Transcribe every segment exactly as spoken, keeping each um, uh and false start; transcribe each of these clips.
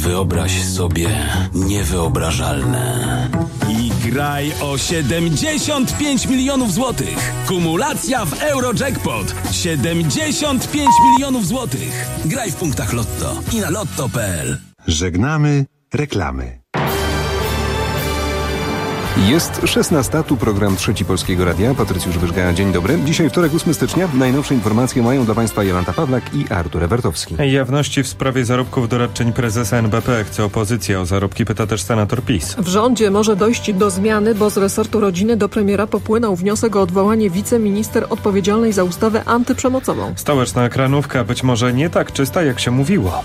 Wyobraź sobie niewyobrażalne. I graj o siedemdziesiąt pięć milionów złotych. Kumulacja w Eurojackpot. siedemdziesiąt pięć milionów złotych. Graj w punktach Lotto i na lotto kropka p l. Żegnamy reklamy. Jest szesnasta, tu program Trzeci Polskiego Radia. Patrycjusz Wyżga, dzień dobry. Dzisiaj wtorek, ósmego stycznia. Najnowsze informacje mają dla Państwa Jolanta Pawlak i Artur Ewertowski. Jawności w sprawie zarobków doradczyń prezesa N B P chce opozycja. O zarobki pyta też senator PiS. W rządzie może dojść do zmiany, bo z resortu rodziny do premiera popłynął wniosek o odwołanie wiceminister odpowiedzialnej za ustawę antyprzemocową. Stołeczna Kranówka być może nie tak czysta, jak się mówiło.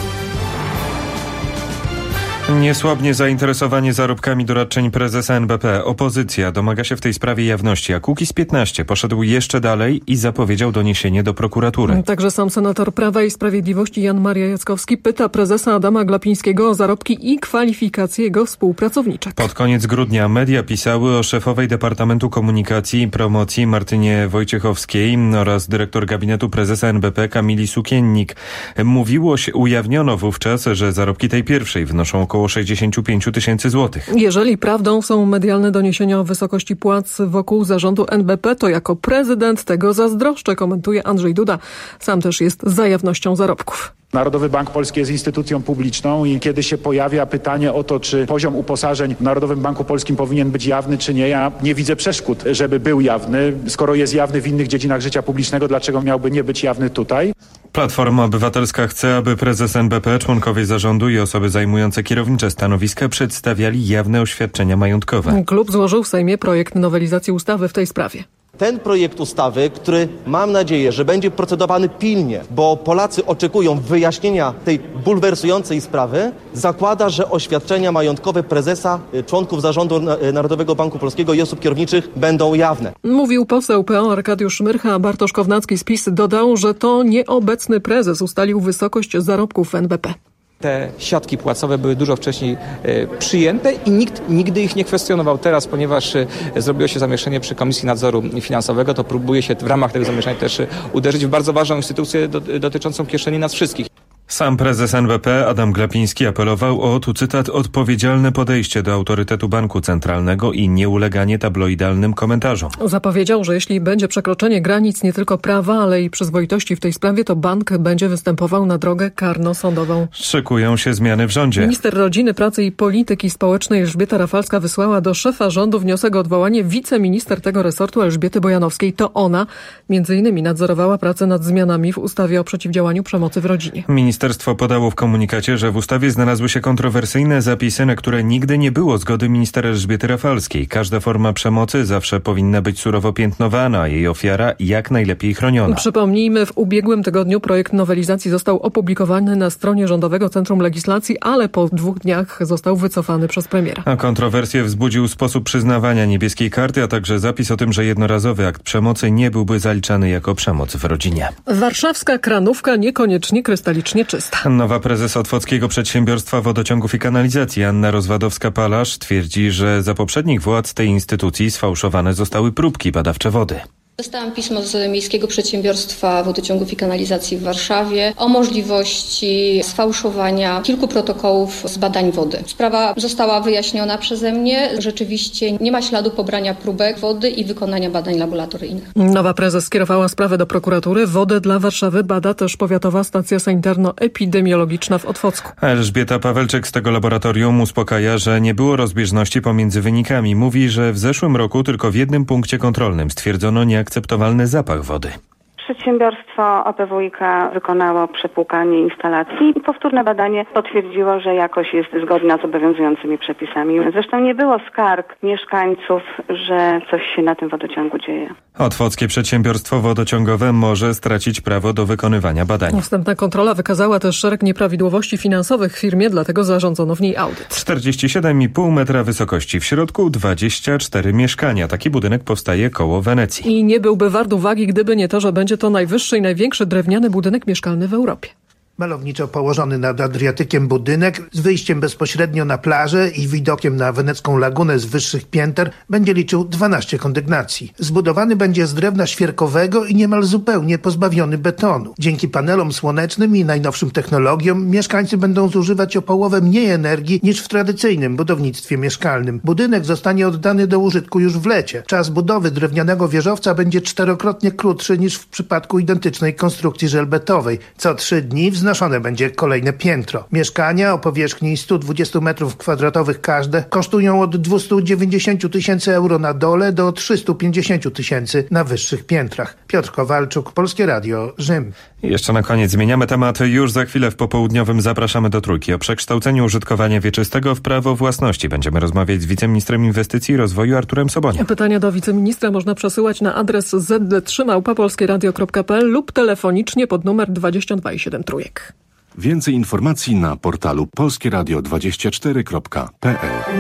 Niesłabnie zainteresowanie zarobkami doradczyń prezesa N B P. Opozycja domaga się w tej sprawie jawności, a Kukiz piętnaście poszedł jeszcze dalej i zapowiedział doniesienie do prokuratury. Także sam senator Prawa i Sprawiedliwości Jan Maria Jackowski pyta prezesa Adama Glapińskiego o zarobki i kwalifikacje jego współpracowniczek. Pod koniec grudnia media pisały o szefowej Departamentu Komunikacji i Promocji Martynie Wojciechowskiej oraz dyrektor gabinetu prezesa N B P Kamili Sukiennik. Mówiło się, ujawniono wówczas, że zarobki tej pierwszej wynoszą około około sześćdziesiąt pięć tysięcy złotych. Jeżeli prawdą są medialne doniesienia o wysokości płac wokół zarządu N B P, to jako prezydent tego zazdroszczę, komentuje Andrzej Duda. Sam też jest za jawnością zarobków. Narodowy Bank Polski jest instytucją publiczną i kiedy się pojawia pytanie o to, czy poziom uposażeń w Narodowym Banku Polskim powinien być jawny, czy nie, ja nie widzę przeszkód, żeby był jawny. Skoro jest jawny w innych dziedzinach życia publicznego, dlaczego miałby nie być jawny tutaj? Platforma Obywatelska chce, aby prezes N B P, członkowie zarządu i osoby zajmujące kierownicze stanowiska przedstawiali jawne oświadczenia majątkowe. Klub złożył w Sejmie projekt nowelizacji ustawy w tej sprawie. Ten projekt ustawy, który mam nadzieję, że będzie procedowany pilnie, bo Polacy oczekują wyjaśnienia tej bulwersującej sprawy, zakłada, że oświadczenia majątkowe prezesa, członków zarządu Narodowego Banku Polskiego i osób kierowniczych będą jawne. Mówił poseł P O Arkadiusz Myrcha, a Bartosz Kownacki z PiS dodał, że to nieobecny prezes ustalił wysokość zarobków w N B P. Te siatki płacowe były dużo wcześniej e, przyjęte i nikt nigdy ich nie kwestionował. Teraz, ponieważ e, zrobiło się zamieszanie przy Komisji Nadzoru Finansowego, to próbuje się w ramach tego zamieszania też e, uderzyć w bardzo ważną instytucję do, dotyczącą kieszeni nas wszystkich. Sam prezes N B P Adam Glapiński apelował o, tu cytat, odpowiedzialne podejście do autorytetu banku centralnego i nieuleganie tabloidalnym komentarzom. Zapowiedział, że jeśli będzie przekroczenie granic nie tylko prawa, ale i przyzwoitości w tej sprawie, to bank będzie występował na drogę karno-sądową. Szykują się zmiany w rządzie. Minister Rodziny, Pracy i Polityki Społecznej Elżbieta Rafalska wysłała do szefa rządu wniosek o odwołanie wiceminister tego resortu Elżbiety Bojanowskiej. To ona między innymi nadzorowała pracę nad zmianami w ustawie o przeciwdziałaniu przemocy w rodzinie. Ministerstwo podało w komunikacie, że w ustawie znalazły się kontrowersyjne zapisy, na które nigdy nie było zgody ministra Elżbiety Rafalskiej. Każda forma przemocy zawsze powinna być surowo piętnowana, a jej ofiara jak najlepiej chroniona. Przypomnijmy, w ubiegłym tygodniu projekt nowelizacji został opublikowany na stronie Rządowego Centrum Legislacji, ale po dwóch dniach został wycofany przez premiera. A kontrowersję wzbudził sposób przyznawania niebieskiej karty, a także zapis o tym, że jednorazowy akt przemocy nie byłby zaliczany jako przemoc w rodzinie. Warszawska Kranówka niekoniecznie krystalicznie czysta. Nowa prezes Otwockiego Przedsiębiorstwa Wodociągów i Kanalizacji Anna Rozwadowska-Palasz twierdzi, że za poprzednich władz tej instytucji sfałszowane zostały próbki badawcze wody. Dostałam pismo z Miejskiego Przedsiębiorstwa Wodociągów i Kanalizacji w Warszawie o możliwości sfałszowania kilku protokołów z badań wody. Sprawa została wyjaśniona przeze mnie. Rzeczywiście nie ma śladu pobrania próbek wody i wykonania badań laboratoryjnych. Nowa prezes skierowała sprawę do prokuratury. Wodę dla Warszawy bada też Powiatowa Stacja Sanitarno-Epidemiologiczna w Otwocku. Elżbieta Pawelczyk z tego laboratorium uspokaja, że nie było rozbieżności pomiędzy wynikami. Mówi, że w zeszłym roku tylko w jednym punkcie kontrolnym stwierdzono nie akceptowalny zapach wody. Przedsiębiorstwo O P W I K wykonało przepłukanie instalacji i powtórne badanie potwierdziło, że jakość jest zgodna z obowiązującymi przepisami. Zresztą nie było skarg mieszkańców, że coś się na tym wodociągu dzieje. Otwockie Przedsiębiorstwo Wodociągowe może stracić prawo do wykonywania badań. Następna kontrola wykazała też szereg nieprawidłowości finansowych w firmie, dlatego zarządzono w niej audyt. czterdzieści siedem i pół metra wysokości, w środku dwadzieścia cztery mieszkania. Taki budynek powstaje koło Wenecji. I nie byłby wart uwagi, gdyby nie to, że będzie to najwyższy i największy drewniany budynek mieszkalny w Europie. Malowniczo położony nad Adriatykiem budynek z wyjściem bezpośrednio na plażę i widokiem na wenecką lagunę z wyższych pięter będzie liczył dwanaście kondygnacji. Zbudowany będzie z drewna świerkowego i niemal zupełnie pozbawiony betonu. Dzięki panelom słonecznym i najnowszym technologiom mieszkańcy będą zużywać o połowę mniej energii niż w tradycyjnym budownictwie mieszkalnym. Budynek zostanie oddany do użytku już w lecie. Czas budowy drewnianego wieżowca będzie czterokrotnie krótszy niż w przypadku identycznej konstrukcji żelbetowej. Co trzy dni wznoszone będzie kolejne piętro. Mieszkania o powierzchni sto dwadzieścia metrów kwadratowych każde kosztują od dwieście dziewięćdziesiąt tysięcy euro na dole do trzysta pięćdziesiąt tysięcy na wyższych piętrach. Piotr Kowalczuk, Polskie Radio, Rzym. I jeszcze na koniec zmieniamy temat. Już za chwilę w popołudniowym zapraszamy do Trójki. O przekształceniu użytkowania wieczystego w prawo własności będziemy rozmawiać z wiceministrem inwestycji i rozwoju Arturem Soboniem. Pytania do wiceministra można przesyłać na adres zet de trzy małpa polskie radio kropka pe el lub telefonicznie pod numer dwadzieścia dwa i siedem Trójek. Więcej informacji na portalu polskie radio dwadzieścia cztery kropka pe el.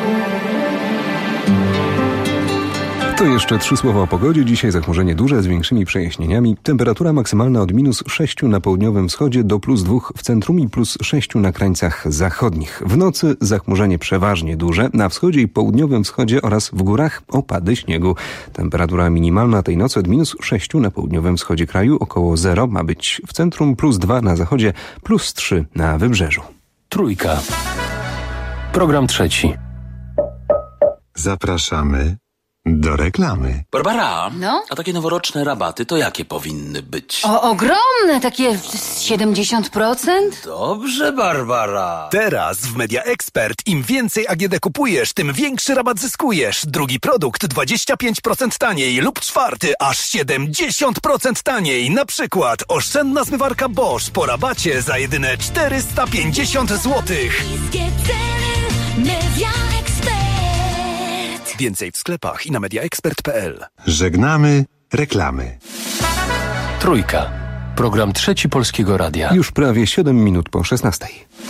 To jeszcze trzy słowa o pogodzie. Dzisiaj zachmurzenie duże z większymi przejaśnieniami. Temperatura maksymalna od minus sześciu na południowym wschodzie do plus dwóch w centrum i plus sześciu na krańcach zachodnich. W nocy zachmurzenie przeważnie duże. Na wschodzie i południowym wschodzie oraz w górach opady śniegu. Temperatura minimalna tej nocy od minus sześciu na południowym wschodzie kraju, około zero ma być w centrum, plus dwa na zachodzie, plus trzy na wybrzeżu. Trójka. Program trzeci. Zapraszamy do reklamy. Barbara, no? A takie noworoczne rabaty to jakie powinny być? O, ogromne, takie siedemdziesiąt procent? Dobrze, Barbara. Teraz w Media Expert im więcej A G D kupujesz, tym większy rabat zyskujesz. Drugi produkt dwadzieścia pięć procent taniej lub czwarty aż siedemdziesiąt procent taniej. Na przykład oszczędna zmywarka Bosch po rabacie za jedyne czterysta pięćdziesiąt złotych. Media Expert. Więcej w sklepach i na media expert kropka pe el. Żegnamy reklamy. Trójka. Program trzeci Polskiego Radia. Już prawie siedem minut po szesnastej.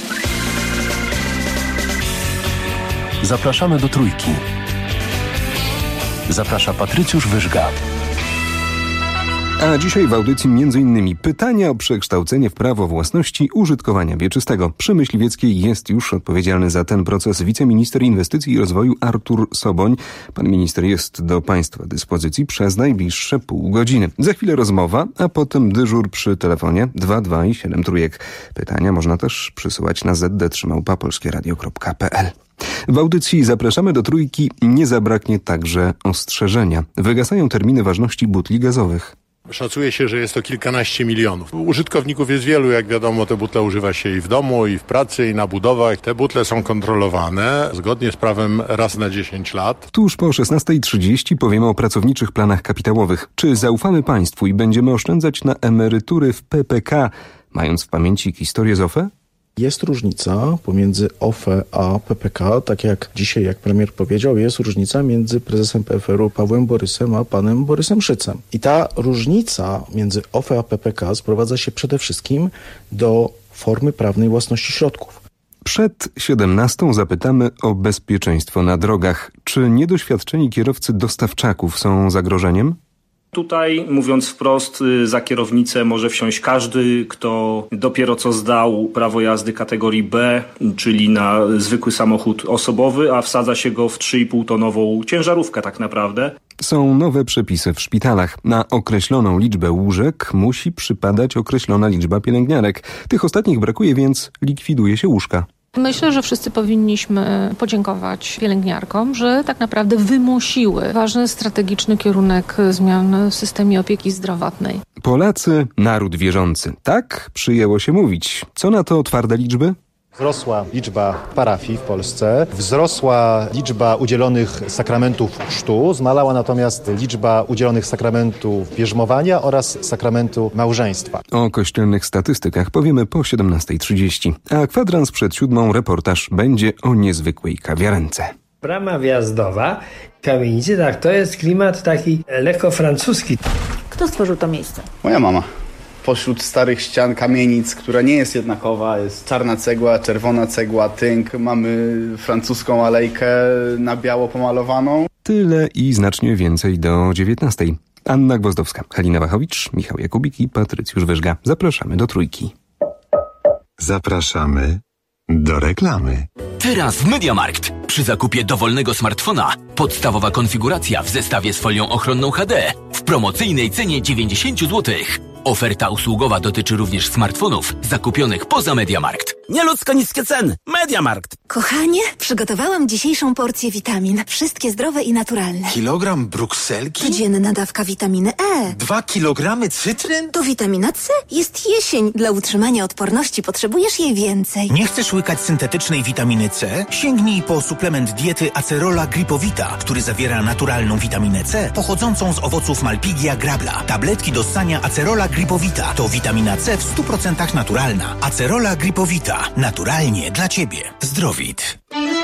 Zapraszamy do Trójki. Zaprasza Patrycjusz Wyżga. A dzisiaj w audycji między innymi pytania o przekształcenie w prawo własności użytkowania wieczystego. Przy Myśliwieckiej jest już odpowiedzialny za ten proces wiceminister inwestycji i rozwoju Artur Soboń. Pan minister jest do państwa dyspozycji przez najbliższe pół godziny. Za chwilę rozmowa, a potem dyżur przy telefonie dwa dwa i siedem Trójek. Pytania można też przysyłać na zet de trzy małpa polskie radio kropka pe el. W audycji Zapraszamy do Trójki nie zabraknie także ostrzeżenia. Wygasają terminy ważności butli gazowych. Szacuje się, że jest to kilkanaście milionów. Użytkowników jest wielu, jak wiadomo, te butle używa się i w domu, i w pracy, i na budowach. Te butle są kontrolowane zgodnie z prawem raz na dziesięć lat. Tuż po szesnastej trzydzieści powiemy o pracowniczych planach kapitałowych. Czy zaufamy państwu i będziemy oszczędzać na emerytury w pe pe ka, mając w pamięci historię z o fe e? Jest różnica pomiędzy o fe e a pe pe ka, tak jak dzisiaj, jak premier powiedział, jest różnica między prezesem pe efe er u Pawłem Borysem a panem Borysem Szycem. I ta różnica między o fe e a pe pe ka sprowadza się przede wszystkim do formy prawnej własności środków. Przed siedemnastą zapytamy o bezpieczeństwo na drogach. Czy niedoświadczeni kierowcy dostawczaków są zagrożeniem? Tutaj, mówiąc wprost, za kierownicę może wsiąść każdy, kto dopiero co zdał prawo jazdy kategorii B, czyli na zwykły samochód osobowy, a wsadza się go w trzy i pół tonową ciężarówkę tak naprawdę. Są nowe przepisy w szpitalach. Na określoną liczbę łóżek musi przypadać określona liczba pielęgniarek. Tych ostatnich brakuje, więc likwiduje się łóżka. Myślę, że wszyscy powinniśmy podziękować pielęgniarkom, że tak naprawdę wymusiły ważny strategiczny kierunek zmian w systemie opieki zdrowotnej. Polacy, naród wierzący. Tak przyjęło się mówić. Co na to twarde liczby? Wzrosła liczba parafii w Polsce, wzrosła liczba udzielonych sakramentów chrztu, zmalała natomiast liczba udzielonych sakramentów bierzmowania oraz sakramentu małżeństwa. O kościelnych statystykach powiemy po siedemnastej trzydzieści, a kwadrans przed siódmą reportaż będzie o niezwykłej kawiarence. Brama wjazdowa kamienicy, tak, to jest klimat taki lekko francuski. Kto stworzył to miejsce? Moja mama. Pośród starych ścian kamienic, która nie jest jednakowa, jest czarna cegła, czerwona cegła, tynk. Mamy francuską alejkę na biało pomalowaną. Tyle i znacznie więcej do dziewiętnastej. Anna Gwozdowska, Halina Wachowicz, Michał Jakubik i Patrycjusz Wyżga. Zapraszamy do Trójki. Zapraszamy do reklamy. Teraz w MediaMarkt. Przy zakupie dowolnego smartfona podstawowa konfiguracja w zestawie z folią ochronną H D w promocyjnej cenie dziewięćdziesiąt złotych. Oferta usługowa dotyczy również smartfonów zakupionych poza MediaMarkt. Nieludzko niskie ceny. MediaMarkt. Kochanie, przygotowałam dzisiejszą porcję witamin. Wszystkie zdrowe i naturalne. Kilogram brukselki? Codzienna dawka witaminy E. Dwa kilogramy cytryn? To witamina C. Jest jesień. Dla utrzymania odporności potrzebujesz jej więcej. Nie chcesz łykać syntetycznej witaminy C? Sięgnij po suplement diety Acerola Gripowita, który zawiera naturalną witaminę C pochodzącą z owoców Malpighia grabla. Tabletki do ssania Acerola Gripowita to witamina C w stu procentach naturalna. Acerola Gripowita. Naturalnie dla Ciebie. Zdrowit.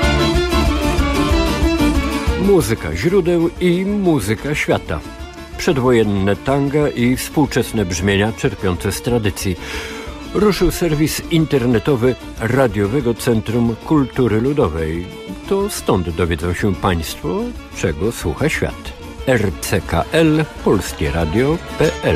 Muzyka źródeł i muzyka świata. Przedwojenne tanga i współczesne brzmienia czerpiące z tradycji. Ruszył serwis internetowy Radiowego Centrum Kultury Ludowej. To stąd dowiedzą się Państwo, czego słucha świat. R C K L Polskie Radio kropka P L.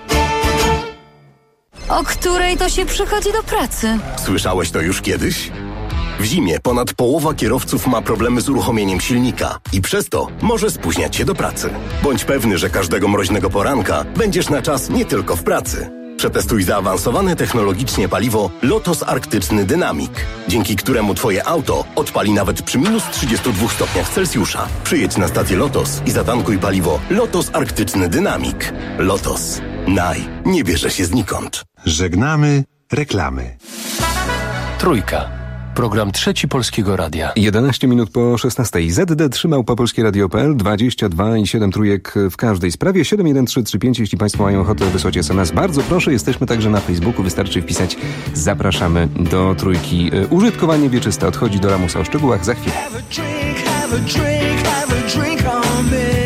O której to się przychodzi do pracy? Słyszałeś to już kiedyś? W zimie ponad połowa kierowców ma problemy z uruchomieniem silnika i przez to może spóźniać się do pracy. Bądź pewny, że każdego mroźnego poranka będziesz na czas nie tylko w pracy. Przetestuj zaawansowane technologicznie paliwo Lotos Arktyczny Dynamic, dzięki któremu Twoje auto odpali nawet przy minus trzydziestu dwóch stopniach Celsjusza. Przyjedź na stację Lotos i zatankuj paliwo Lotos Arktyczny Dynamic. Lotos. Naj. Nie bierze się znikąd. Żegnamy reklamy. Trójka. Program Trzeci Polskiego Radia. jedenaście minut po szesnastej. Z D trzy małpa polskie radio kropka P L, dwadzieścia dwa i siedem trójek w każdej sprawie. siedem jeden trzy trzy pięć, jeśli Państwo mają ochotę wysłać es em es. Bardzo proszę, jesteśmy także na Facebooku. Wystarczy wpisać zapraszamy do trójki. Użytkowanie wieczyste odchodzi do lamusa. O szczegółach za chwilę. Have a drink, have a drink, have a drink on me.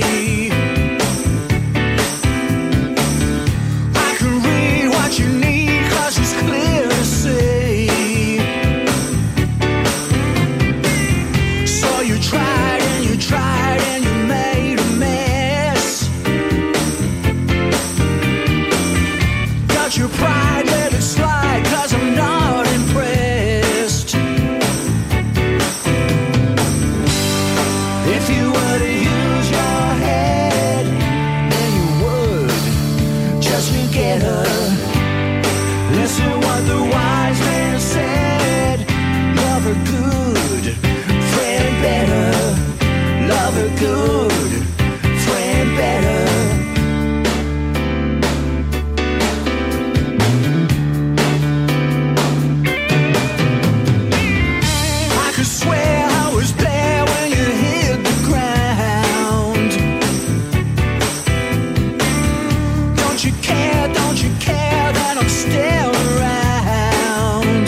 I can read what you need, 'cause it's clear to see. You tried and you tried and you made a mess. Got your pride, let it slide, 'cause I'm not impressed. If you were to use your head, then you would just forget her. Listen what the wise man said. Love her good, better, love her good, friend better. I could swear I was there when you hit the ground. Don't you care, don't you care that I'm still around?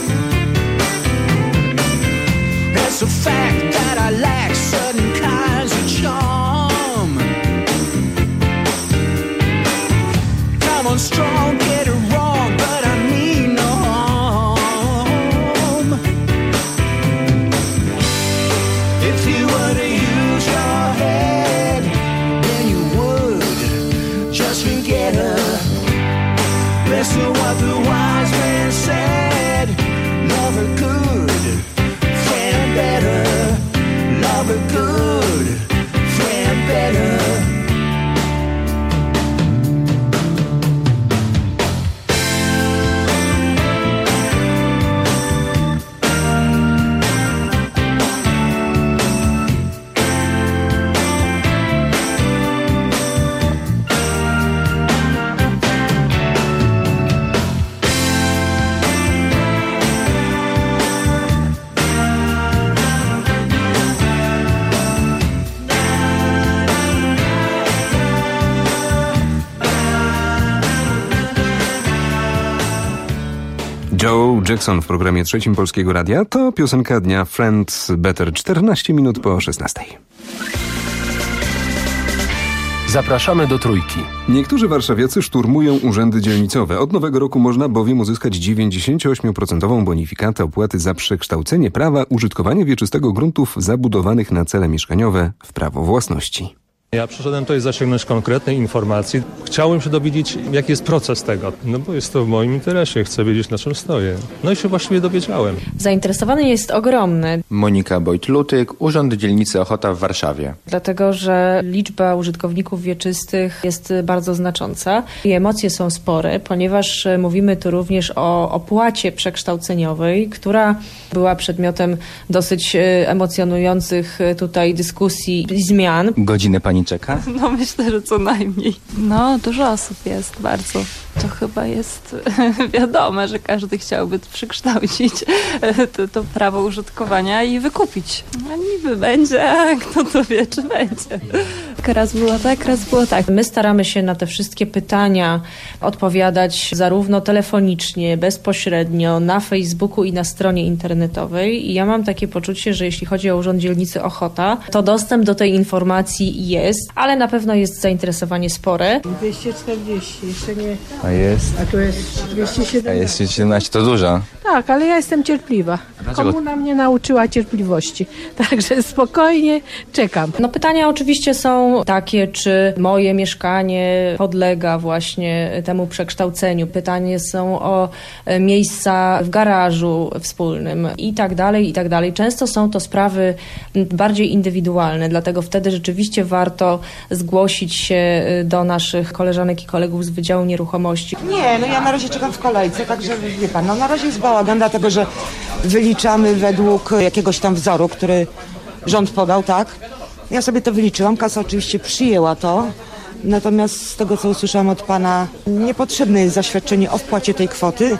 It's a fact that I lack certain kinds of charm. Come on strong, get it wrong, but I mean no harm. If you were to use your head, then you would just forget her. Listen what the wise man said. Love her good, better, love her good, friend better. Joe Jackson w programie Trzecim Polskiego Radia to piosenka dnia Friends Better. czternaście minut po szesnastej. Zapraszamy do Trójki. Niektórzy warszawiacy szturmują urzędy dzielnicowe. Od nowego roku można bowiem uzyskać dziewięćdziesięcioosmioprocentową bonifikatę opłaty za przekształcenie prawa użytkowania wieczystego gruntów zabudowanych na cele mieszkaniowe w prawo własności. Ja przyszedłem tutaj zasięgnąć konkretnej informacji. Chciałem się dowiedzieć, jaki jest proces tego. No bo jest to w moim interesie. Chcę wiedzieć, na czym stoję. No i się właściwie dowiedziałem. Zainteresowanie jest ogromne. Monika Bojt-Lutyk, Urząd Dzielnicy Ochota w Warszawie. Dlatego, że liczba użytkowników wieczystych jest bardzo znacząca i emocje są spore, ponieważ mówimy tu również o opłacie przekształceniowej, która była przedmiotem dosyć emocjonujących tutaj dyskusji i zmian. Godzinę pani czeka? No myślę, że co najmniej. No dużo osób jest, bardzo. To chyba jest wiadome, że każdy chciałby przekształcić to, to prawo użytkowania i wykupić. A niby będzie, a kto to wie, czy będzie. Raz było tak, raz było tak. My staramy się na te wszystkie pytania odpowiadać zarówno telefonicznie, bezpośrednio, na Facebooku i na stronie internetowej. I ja mam takie poczucie, że jeśli chodzi o Urząd Dzielnicy Ochota, to dostęp do tej informacji jest, ale na pewno jest zainteresowanie spore. dwieście czterdzieści, jeszcze nie... A jest? A tu jest dwieście siedemnaście. A jest siedemnaście, to dużo. Tak, ale ja jestem cierpliwa. Dlaczego? Komuna mnie nauczyła cierpliwości, także spokojnie czekam. No pytania oczywiście są takie, czy moje mieszkanie podlega właśnie temu przekształceniu. Pytanie są o miejsca w garażu wspólnym i tak dalej, i tak dalej. Często są to sprawy bardziej indywidualne, dlatego wtedy rzeczywiście warto zgłosić się do naszych koleżanek i kolegów z Wydziału Nieruchomości. Nie, no ja na razie czekam w kolejce, także wie pan, no na razie jest bałagan, dlatego że wyliczamy według jakiegoś tam wzoru, który rząd podał, tak? Ja sobie to wyliczyłam, kasa oczywiście przyjęła to, natomiast z tego, co usłyszałam od pana, niepotrzebne jest zaświadczenie o wpłacie tej kwoty,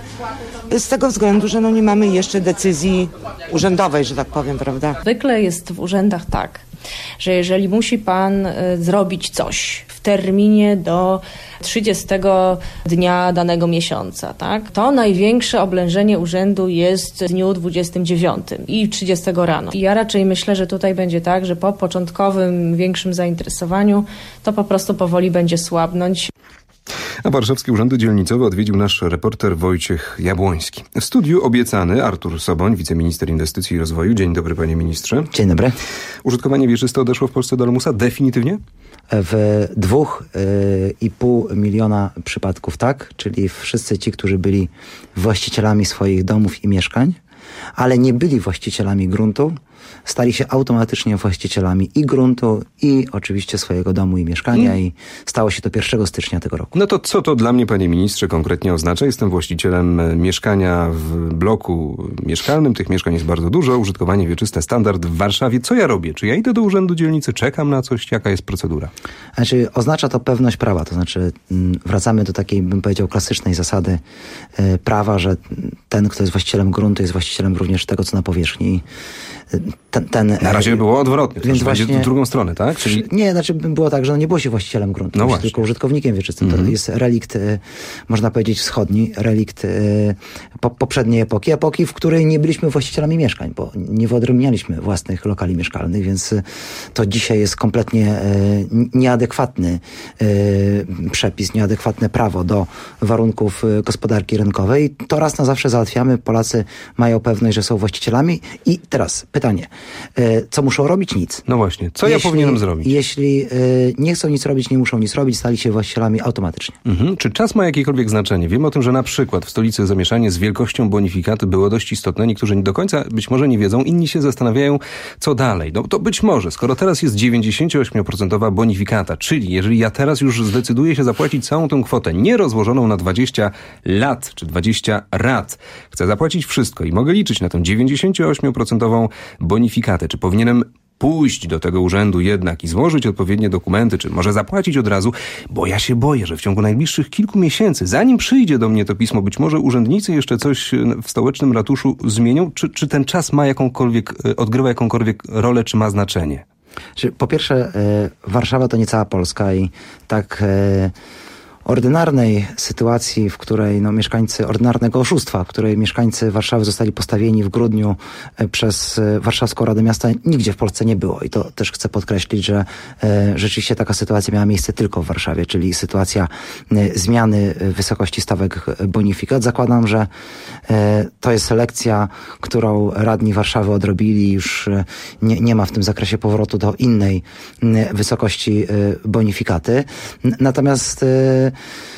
z tego względu, że no nie mamy jeszcze decyzji urzędowej, że tak powiem, prawda? Zwykle jest w urzędach tak, że jeżeli musi pan y, zrobić coś w terminie do trzydziestego dnia danego miesiąca, tak, to największe oblężenie urzędu jest w dniu dwudziestym dziewiątym i trzydziestego rano. I ja raczej myślę, że tutaj będzie tak, że po początkowym większym zainteresowaniu to po prostu powoli będzie słabnąć. A warszawskie urzędy dzielnicowe odwiedził nasz reporter Wojciech Jabłoński. W studiu obiecany Artur Soboń, wiceminister inwestycji i rozwoju. Dzień dobry, panie ministrze. Dzień dobry. Użytkowanie wieczyste odeszło w Polsce do lamusa definitywnie? W dwóch i pół miliona przypadków tak, czyli wszyscy ci, którzy byli właścicielami swoich domów i mieszkań, ale nie byli właścicielami gruntu, stali się automatycznie właścicielami i gruntu, i oczywiście swojego domu i mieszkania mm. i stało się to pierwszego stycznia tego roku. No to co to dla mnie, panie ministrze, konkretnie oznacza? Jestem właścicielem mieszkania w bloku mieszkalnym, tych mieszkań jest bardzo dużo, użytkowanie wieczyste, standard w Warszawie. Co ja robię? Czy ja idę do urzędu dzielnicy, czekam na coś? Jaka jest procedura? Znaczy, oznacza to pewność prawa, to znaczy wracamy do takiej, bym powiedział, klasycznej zasady y, prawa, że ten, kto jest właścicielem gruntu, jest właścicielem również tego, co na powierzchni. Ten, ten, na razie było odwrotnie, to więc właśnie będzie w drugą stronę, tak? Czyli... Nie, znaczy było tak, że no nie było się właścicielem gruntu, no tylko użytkownikiem wieczystym. Mm-hmm. To jest relikt, można powiedzieć, wschodni, relikt po, poprzedniej epoki, epoki, w której nie byliśmy właścicielami mieszkań, bo nie wyodrębnialiśmy własnych lokali mieszkalnych, więc to dzisiaj jest kompletnie nieadekwatny przepis, nieadekwatne prawo do warunków gospodarki rynkowej. To raz na zawsze załatwiamy, Polacy mają pewność, że są właścicielami. I teraz pytanie, co muszą robić? Nic. No właśnie, co jeśli, ja powinienem zrobić? Jeśli nie chcą nic robić, nie muszą nic robić, stali się właścicielami automatycznie. Mhm. Czy czas ma jakiekolwiek znaczenie? Wiem o tym, że na przykład w stolicy zamieszanie z wielkością bonifikaty było dość istotne. Niektórzy nie do końca być może nie wiedzą, inni się zastanawiają, co dalej. No to być może, skoro teraz jest dziewięćdziesięcioośmioprocentowa bonifikata, czyli jeżeli ja teraz już zdecyduję się zapłacić całą tę kwotę, nie rozłożoną na dwadzieścia lat czy dwadzieścia rat, chcę zapłacić wszystko i mogę liczyć na tę dziewięćdziesięcioośmioprocentową bonifikatę. Czy powinienem pójść do tego urzędu jednak i złożyć odpowiednie dokumenty, czy może zapłacić od razu, bo ja się boję, że w ciągu najbliższych kilku miesięcy, zanim przyjdzie do mnie to pismo, być może urzędnicy jeszcze coś w stołecznym ratuszu zmienią, czy, czy ten czas ma jakąkolwiek, odgrywa jakąkolwiek rolę, czy ma znaczenie? Po pierwsze, Warszawa to nie cała Polska i tak ordynarnej sytuacji, w której no, mieszkańcy, ordynarnego oszustwa, w której mieszkańcy Warszawy zostali postawieni w grudniu przez Warszawską Radę Miasta, nigdzie w Polsce nie było. I to też chcę podkreślić, że e, rzeczywiście taka sytuacja miała miejsce tylko w Warszawie, czyli sytuacja e, zmiany wysokości stawek bonifikat. Zakładam, że e, to jest lekcja, którą radni Warszawy odrobili. Już e, nie, nie ma w tym zakresie powrotu do innej e, wysokości e, bonifikaty. N- natomiast e,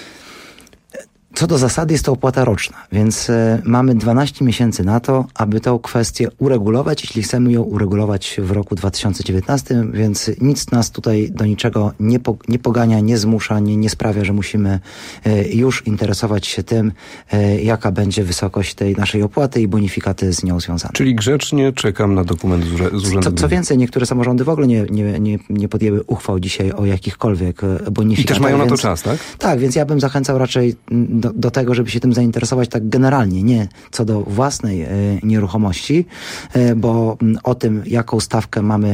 co do zasady jest to opłata roczna, więc y, mamy dwanaście miesięcy na to, aby tę kwestię uregulować, jeśli chcemy ją uregulować w roku dwa tysiące dziewiętnastym, więc nic nas tutaj do niczego nie, po, nie pogania, nie zmusza, nie, nie sprawia, że musimy y, już interesować się tym, y, jaka będzie wysokość tej naszej opłaty i bonifikaty z nią związane. Czyli grzecznie czekam na dokument z, urze- z urzędu. Co, co więcej, niektóre samorządy w ogóle nie, nie, nie, nie podjęły uchwał dzisiaj o jakichkolwiek bonifikatach. I też mają na to więc, czas, tak? Tak, więc ja bym zachęcał raczej do, do tego, żeby się tym zainteresować tak generalnie, nie co do własnej e, nieruchomości, e, bo m, o tym, jaką stawkę mamy e,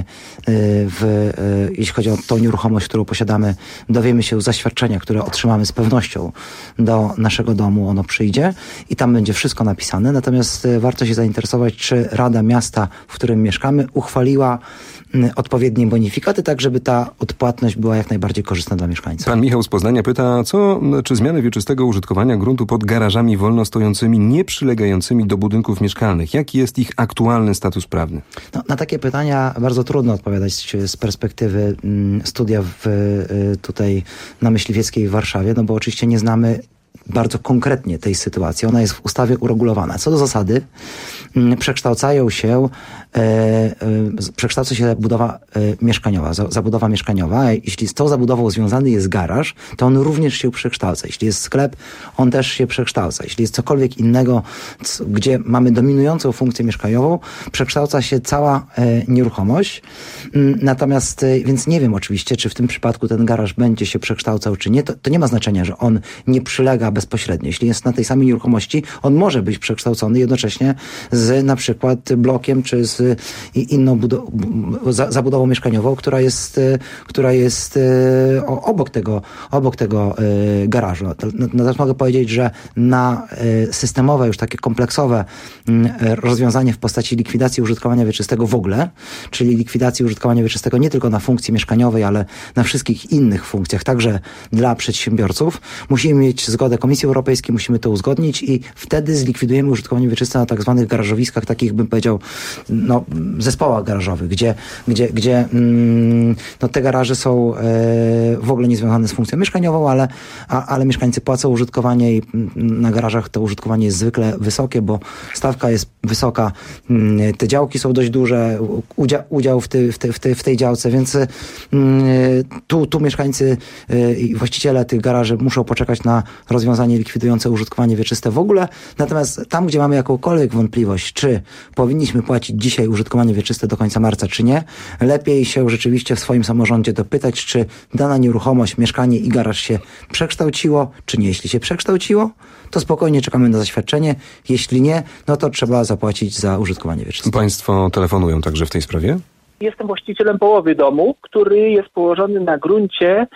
w, e, jeśli chodzi o tą nieruchomość, którą posiadamy, dowiemy się z zaświadczenia, które otrzymamy z pewnością do naszego domu, ono przyjdzie i tam będzie wszystko napisane. Natomiast e, warto się zainteresować, czy Rada Miasta, w którym mieszkamy, uchwaliła odpowiednie bonifikaty, tak żeby ta odpłatność była jak najbardziej korzystna dla mieszkańców. Pan Michał z Poznania pyta, co, czy zmiany wieczystego użytkowania gruntu pod garażami wolno stojącymi, nie przylegającymi do budynków mieszkalnych? Jaki jest ich aktualny status prawny? No, na takie pytania bardzo trudno odpowiadać z perspektywy mm, studia w, y, tutaj na Myśliwieckiej w Warszawie, no bo oczywiście nie znamy bardzo konkretnie tej sytuacji. Ona jest w ustawie uregulowana. Co do zasady m, przekształcają się e, e, przekształca się budowa e, mieszkaniowa, za, zabudowa mieszkaniowa. Jeśli z tą zabudową związany jest garaż, to on również się przekształca. Jeśli jest sklep, on też się przekształca. Jeśli jest cokolwiek innego, c, gdzie mamy dominującą funkcję mieszkaniową, przekształca się cała e, nieruchomość. M, natomiast, e, więc nie wiem oczywiście, czy w tym przypadku ten garaż będzie się przekształcał, czy nie. To, to nie ma znaczenia, że on nie przylega bezpośrednio. Jeśli jest na tej samej nieruchomości, on może być przekształcony jednocześnie z na przykład blokiem, czy z inną budo- za- zabudową mieszkaniową, która jest, która jest obok tego, obok tego garażu. Natomiast mogę powiedzieć, że na systemowe, już takie kompleksowe rozwiązanie w postaci likwidacji użytkowania wieczystego w ogóle, czyli likwidacji użytkowania wieczystego nie tylko na funkcji mieszkaniowej, ale na wszystkich innych funkcjach, także dla przedsiębiorców, musimy mieć zgodę Komisji Europejskiej, musimy to uzgodnić i wtedy zlikwidujemy użytkowanie wieczyste na tak zwanych garażowiskach, takich bym powiedział, no, zespołach garażowych, gdzie, gdzie, gdzie mm, no, te garaże są e, w ogóle nie związane z funkcją mieszkaniową, ale, a, ale mieszkańcy płacą użytkowanie i na garażach to użytkowanie jest zwykle wysokie, bo stawka jest wysoka, mm, te działki są dość duże, udział, udział w, ty, w, ty, w, ty, w tej działce, więc mm, tu, tu mieszkańcy y, i właściciele tych garaży muszą poczekać na rozwiązanie likwidujące użytkowanie wieczyste w ogóle. Natomiast tam, gdzie mamy jakąkolwiek wątpliwość, czy powinniśmy płacić dzisiaj użytkowanie wieczyste do końca marca, czy nie, lepiej się rzeczywiście w swoim samorządzie dopytać, czy dana nieruchomość, mieszkanie i garaż się przekształciło, czy nie. Jeśli się przekształciło, to spokojnie czekamy na zaświadczenie. Jeśli nie, no to trzeba zapłacić za użytkowanie wieczyste. Państwo telefonują także w tej sprawie? Jestem właścicielem połowy domu, który jest położony na gruncie,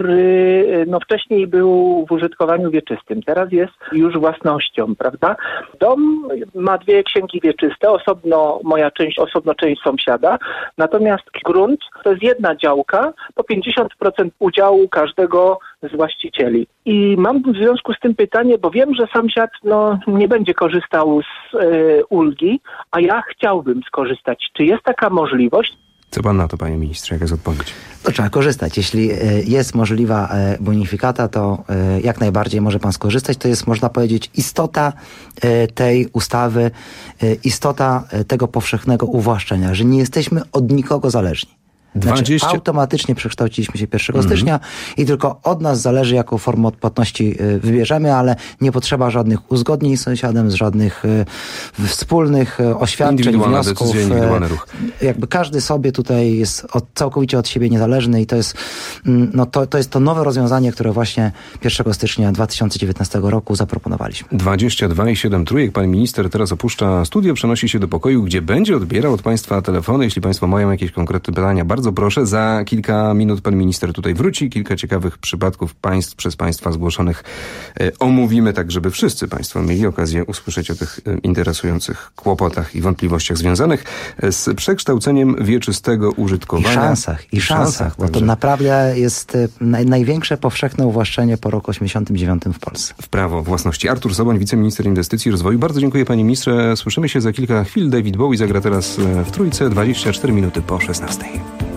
który no, wcześniej był w użytkowaniu wieczystym. Teraz jest już własnością, prawda? Dom ma dwie księgi wieczyste, osobno moja część, osobno część sąsiada. Natomiast grunt to jest jedna działka, po pięćdziesiąt procent udziału każdego z właścicieli. I mam w związku z tym pytanie, bo wiem, że sąsiad no, nie będzie korzystał z y, ulgi, a ja chciałbym skorzystać. Czy jest taka możliwość? Co pan na to, panie ministrze? Jaka jest odpowiedź? To trzeba korzystać. Jeśli jest możliwa bonifikata, to jak najbardziej może pan skorzystać. To jest, można powiedzieć, istota tej ustawy, istota tego powszechnego uwłaszczenia, że nie jesteśmy od nikogo zależni. Znaczy, dwadzieścia automatycznie przekształciliśmy się pierwszego Mhm. stycznia i tylko od nas zależy, jaką formę odpłatności y, wybierzemy, ale nie potrzeba żadnych uzgodnień z sąsiadem, z żadnych y, wspólnych y, oświadczeń, Indywidualna wniosków. decyzja, indywidualny ruch. Y, jakby każdy sobie tutaj jest od, całkowicie od siebie niezależny i to jest, mm, no to, to jest to nowe rozwiązanie, które właśnie pierwszego stycznia dwa tysiące dziewiętnastego roku zaproponowaliśmy. dwadzieścia dwa i siedem trójek. Pan minister teraz opuszcza studio, przenosi się do pokoju, gdzie będzie odbierał od państwa telefony, jeśli państwo mają jakieś konkretne pytania. Bardzo bardzo proszę. Za kilka minut pan minister tutaj wróci. Kilka ciekawych przypadków państw przez państwa zgłoszonych e, omówimy, tak żeby wszyscy państwo mieli okazję usłyszeć o tych e, interesujących kłopotach i wątpliwościach związanych z przekształceniem wieczystego użytkowania. I szansach, i szansach, szansach bo także. To naprawdę jest naj, największe powszechne uwłaszczenie po roku osiemdziesiątym dziewiątym w Polsce. W prawo własności. Artur Soboń, wiceminister inwestycji i rozwoju. Bardzo dziękuję, panie ministrze. Słyszymy się za kilka chwil. David Bowie zagra teraz w Trójce, dwadzieścia cztery minuty po szesnastej.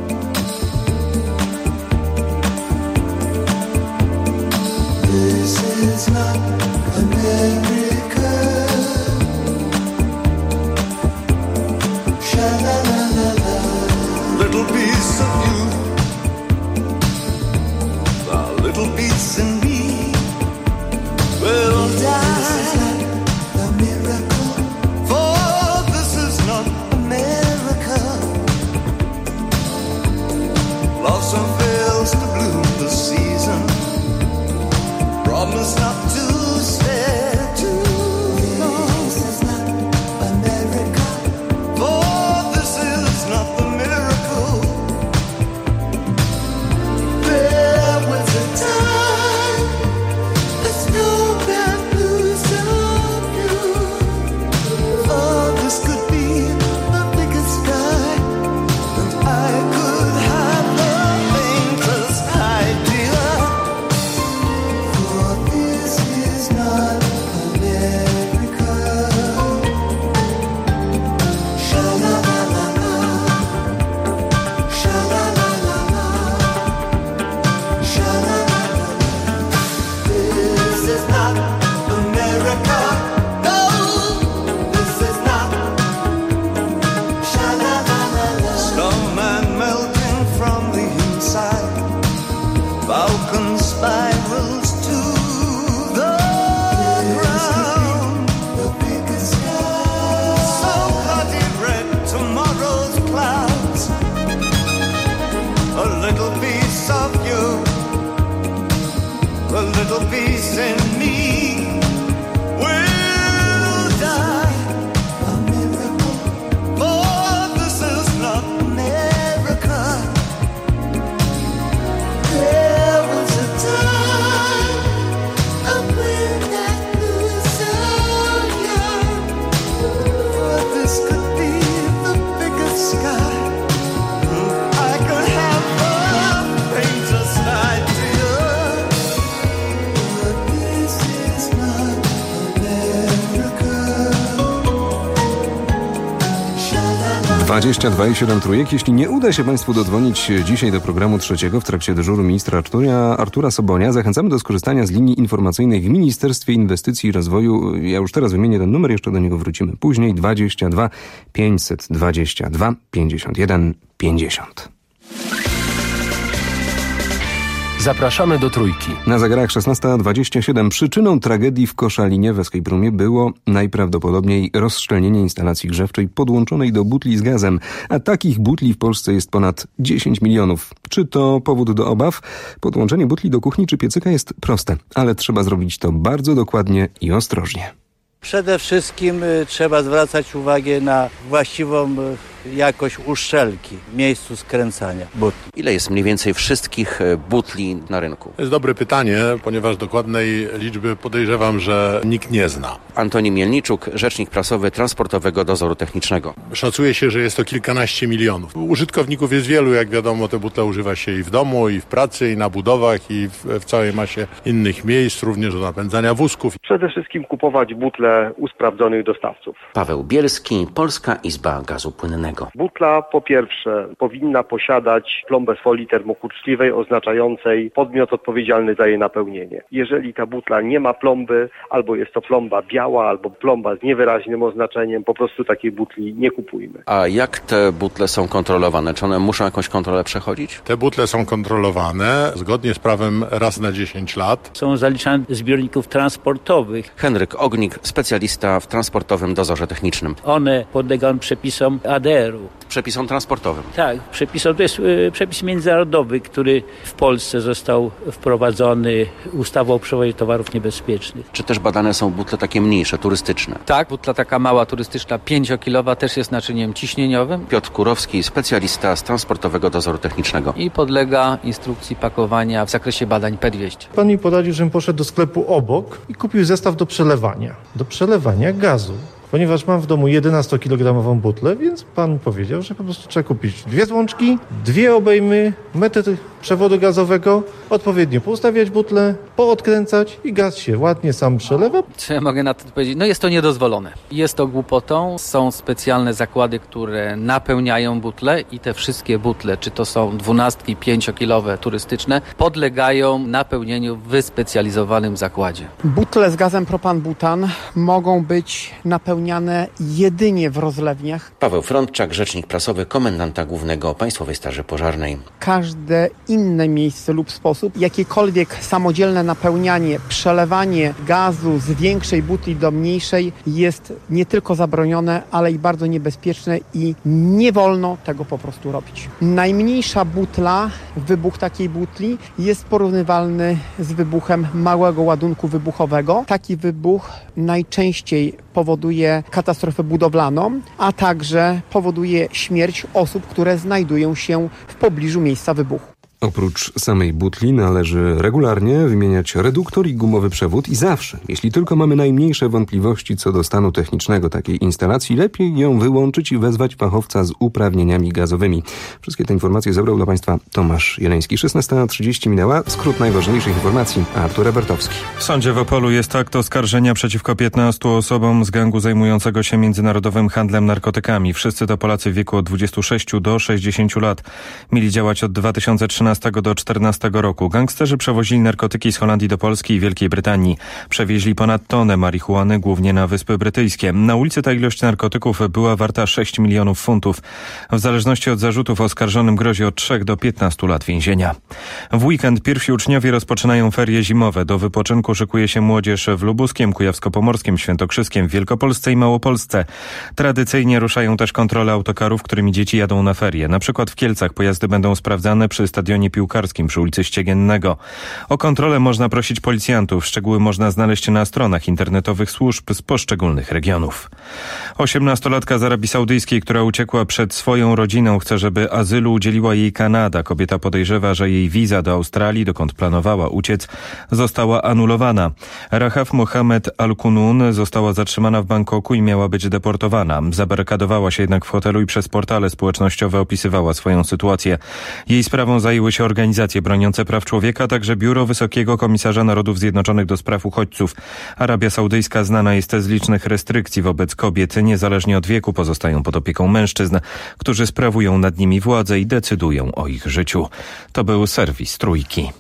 dwadzieścia dwa i siedem trójek. Jeśli nie uda się państwu dodzwonić dzisiaj do programu trzeciego w trakcie dyżuru ministra Artura, Artura Sobonia, zachęcamy do skorzystania z linii informacyjnej w Ministerstwie Inwestycji i Rozwoju. Ja już teraz wymienię ten numer, jeszcze do niego wrócimy później. dwadzieścia dwa pięćset dwadzieścia dwa pięćdziesiąt jeden pięćdziesiąt. Zapraszamy do Trójki. Na zegarach szesnasta dwadzieścia siedem. Przyczyną tragedii w Koszalinie w Escape Roomie było najprawdopodobniej rozszczelnienie instalacji grzewczej podłączonej do butli z gazem, a takich butli w Polsce jest ponad dziesięć milionów. Czy to powód do obaw? Podłączenie butli do kuchni czy piecyka jest proste, ale trzeba zrobić to bardzo dokładnie i ostrożnie. Przede wszystkim y, trzeba zwracać uwagę na właściwą y, jakość uszczelki w miejscu skręcania butli. Ile jest mniej więcej wszystkich y, butli na rynku? To jest dobre pytanie, ponieważ dokładnej liczby podejrzewam, że nikt nie zna. Antoni Mielniczuk, rzecznik prasowy Transportowego Dozoru Technicznego. Szacuje się, że jest to kilkanaście milionów. Użytkowników jest wielu, jak wiadomo, te butle używa się i w domu, i w pracy, i na budowach, i w, w całej masie innych miejsc, również do napędzania wózków. Przede wszystkim kupować butle u sprawdzonych dostawców. Paweł Bielski, Polska Izba Gazu Płynnego. Butla po pierwsze powinna posiadać plombę z folii termokurczliwej oznaczającej podmiot odpowiedzialny za jej napełnienie. Jeżeli ta butla nie ma plomby, albo jest to plomba biała, albo plomba z niewyraźnym oznaczeniem, po prostu takiej butli nie kupujmy. A jak te butle są kontrolowane? Czy one muszą jakąś kontrolę przechodzić? Te butle są kontrolowane zgodnie z prawem raz na dziesięć lat. Są zaliczane do zbiorników transportowych. Henryk Ognik, specjalista w Transportowym Dozorze Technicznym. One podlegają przepisom A D R u. przepisom transportowym. Tak, przepisom, to jest y, przepis międzynarodowy, który w Polsce został wprowadzony ustawą o przewozie towarów niebezpiecznych. Czy też badane są butle takie mniejsze, turystyczne? Tak, butla taka mała, turystyczna, pięciokilowa, też jest naczyniem ciśnieniowym. Piotr Kurowski, specjalista z Transportowego Dozoru Technicznego. I podlega instrukcji pakowania w zakresie badań P dwieście. Pan mi poradził, żebym poszedł do sklepu obok i kupił zestaw do przelewania. Do przelewania gazu. Ponieważ mam w domu jedenastokilogramową butlę, więc pan powiedział, że po prostu trzeba kupić dwie złączki, dwie obejmy, metr przewodu gazowego, odpowiednio poustawiać butlę, poodkręcać i gaz się ładnie sam przelewa. Co ja mogę na to powiedzieć? No jest to niedozwolone. Jest to głupotą. Są specjalne zakłady, które napełniają butle i te wszystkie butle, czy to są dwunastki, pięciokilowe, turystyczne, podlegają napełnieniu w wyspecjalizowanym zakładzie. Butle z gazem propan-butan mogą być napełniane jedynie w rozlewniach. Paweł Frądczak, rzecznik prasowy komendanta głównego Państwowej Straży Pożarnej. Każde inne miejsce lub sposób, jakiekolwiek samodzielne napełnianie, przelewanie gazu z większej butli do mniejszej jest nie tylko zabronione, ale i bardzo niebezpieczne i nie wolno tego po prostu robić. Najmniejsza butla, wybuch takiej butli jest porównywalny z wybuchem małego ładunku wybuchowego. Taki wybuch najczęściej powoduje katastrofę budowlaną, a także powoduje śmierć osób, które znajdują się w pobliżu miejsca wybuchu. Oprócz samej butli należy regularnie wymieniać reduktor i gumowy przewód i zawsze, jeśli tylko mamy najmniejsze wątpliwości co do stanu technicznego takiej instalacji, lepiej ją wyłączyć i wezwać fachowca z uprawnieniami gazowymi. Wszystkie te informacje zebrał dla Państwa Tomasz Jeleński. szesnasta trzydzieści minęła. Skrót najważniejszych informacji. Artur Ebertowski. W sądzie w Opolu jest akt oskarżenia przeciwko piętnastu osobom z gangu zajmującego się międzynarodowym handlem narkotykami. Wszyscy to Polacy w wieku od dwudziestu sześciu do sześćdziesięciu lat. Mieli działać od dwa tysiące trzynastego do dwa tysiące czternastego roku. Gangsterzy przewozili narkotyki z Holandii do Polski i Wielkiej Brytanii. Przewieźli ponad tonę marihuany, głównie na Wyspy Brytyjskie. Na ulicy ta ilość narkotyków była warta sześć milionów funtów. W zależności od zarzutów oskarżonym grozi od trzech do piętnastu lat więzienia. W weekend pierwsi uczniowie rozpoczynają ferie zimowe. Do wypoczynku szykuje się młodzież w Lubuskiem, Kujawsko-Pomorskim, Świętokrzyskiem, Wielkopolsce i Małopolsce. Tradycyjnie ruszają też kontrole autokarów, którymi dzieci jadą na ferie. Na przykład w Kielcach pojazdy będą sprawdzane przy stadionie piłkarskim przy ulicy Ściegiennego. O kontrolę można prosić policjantów. Szczegóły można znaleźć na stronach internetowych służb z poszczególnych regionów. Osiemnastolatka z Arabii Saudyjskiej, która uciekła przed swoją rodziną, chce, żeby azylu udzieliła jej Kanada. Kobieta podejrzewa, że jej wiza do Australii, dokąd planowała uciec, została anulowana. Rahaf Mohamed Al-Kunun została zatrzymana w Bangkoku i miała być deportowana. Zabarykadowała się jednak w hotelu i przez portale społecznościowe opisywała swoją sytuację. Jej sprawą zajęły się organizacje broniące praw człowieka, także Biuro Wysokiego Komisarza Narodów Zjednoczonych do spraw uchodźców. Arabia Saudyjska znana jest z licznych restrykcji wobec kobiet. Niezależnie od wieku pozostają pod opieką mężczyzn, którzy sprawują nad nimi władzę i decydują o ich życiu. To był serwis Trójki.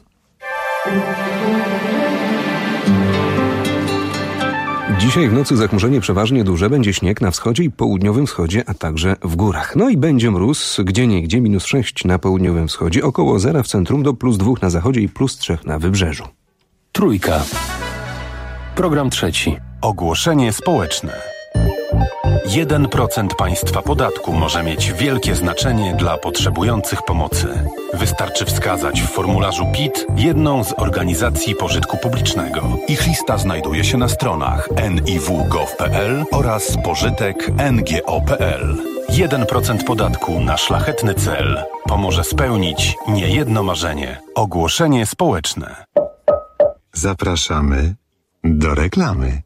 Dzisiaj w nocy zachmurzenie przeważnie duże, będzie śnieg na wschodzie i południowym wschodzie, a także w górach. No i będzie mróz, gdzieniegdzie minus sześć na południowym wschodzie, około zera w centrum do plus dwóch na zachodzie i plus trzech na wybrzeżu. Trójka. Program trzeci. Ogłoszenie społeczne. jeden procent państwa podatku może mieć wielkie znaczenie dla potrzebujących pomocy. Wystarczy wskazać w formularzu P I T jedną z organizacji pożytku publicznego. Ich lista znajduje się na stronach en i w kropka gov kropka p l oraz pożytek kropka n g o kropka p l. jeden procent podatku na szlachetny cel pomoże spełnić niejedno marzenie. Ogłoszenie społeczne. Zapraszamy do reklamy.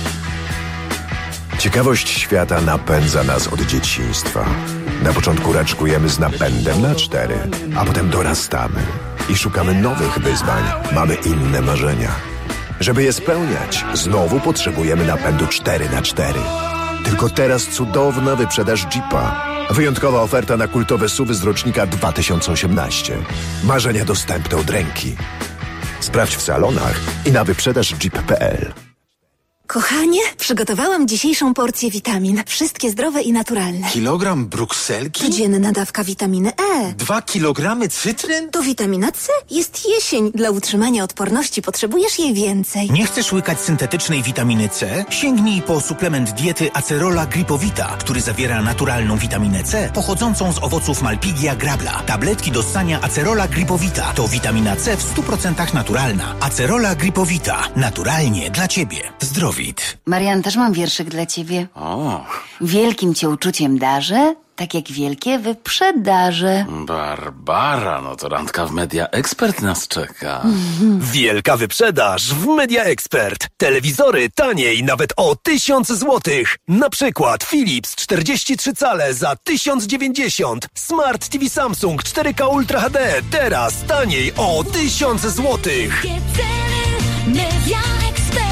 Ciekawość świata napędza nas od dzieciństwa. Na początku raczkujemy z napędem na cztery, a potem dorastamy i szukamy nowych wyzwań. Mamy inne marzenia. Żeby je spełniać, znowu potrzebujemy napędu cztery na cztery. Tylko teraz cudowna wyprzedaż Jeepa. Wyjątkowa oferta na kultowe S U V y z rocznika dwa tysiące osiemnaście. Marzenia dostępne od ręki. Sprawdź w salonach i na wyprzedaż jeep kropka p l. Kochanie, przygotowałam dzisiejszą porcję witamin. Wszystkie zdrowe i naturalne. Kilogram brukselki? Codzienna dawka witaminy E. Dwa kilogramy cytryn? To witamina C. Jest jesień. Dla utrzymania odporności potrzebujesz jej więcej. Nie chcesz łykać syntetycznej witaminy C? Sięgnij po suplement diety Acerola Gripowita, który zawiera naturalną witaminę C pochodzącą z owoców Malpighia grabla. Tabletki do ssania Acerola Gripowita to witamina C w stu procentach naturalna. Acerola Gripowita. Naturalnie dla Ciebie. Zdrowit. Marian, też mam wierszyk dla ciebie. O. Wielkim cię uczuciem darzę, tak jak wielkie wyprzedaże. Barbara, no to randka w Media Expert nas czeka. Wielka wyprzedaż w Media Expert. Telewizory taniej nawet o tysiąc złotych. Na przykład Philips czterdzieści trzy cale za tysiąc dziewięćdziesiąt. Smart T V Samsung cztery K Ultra H D teraz taniej o tysiąc złotych. Media Expert.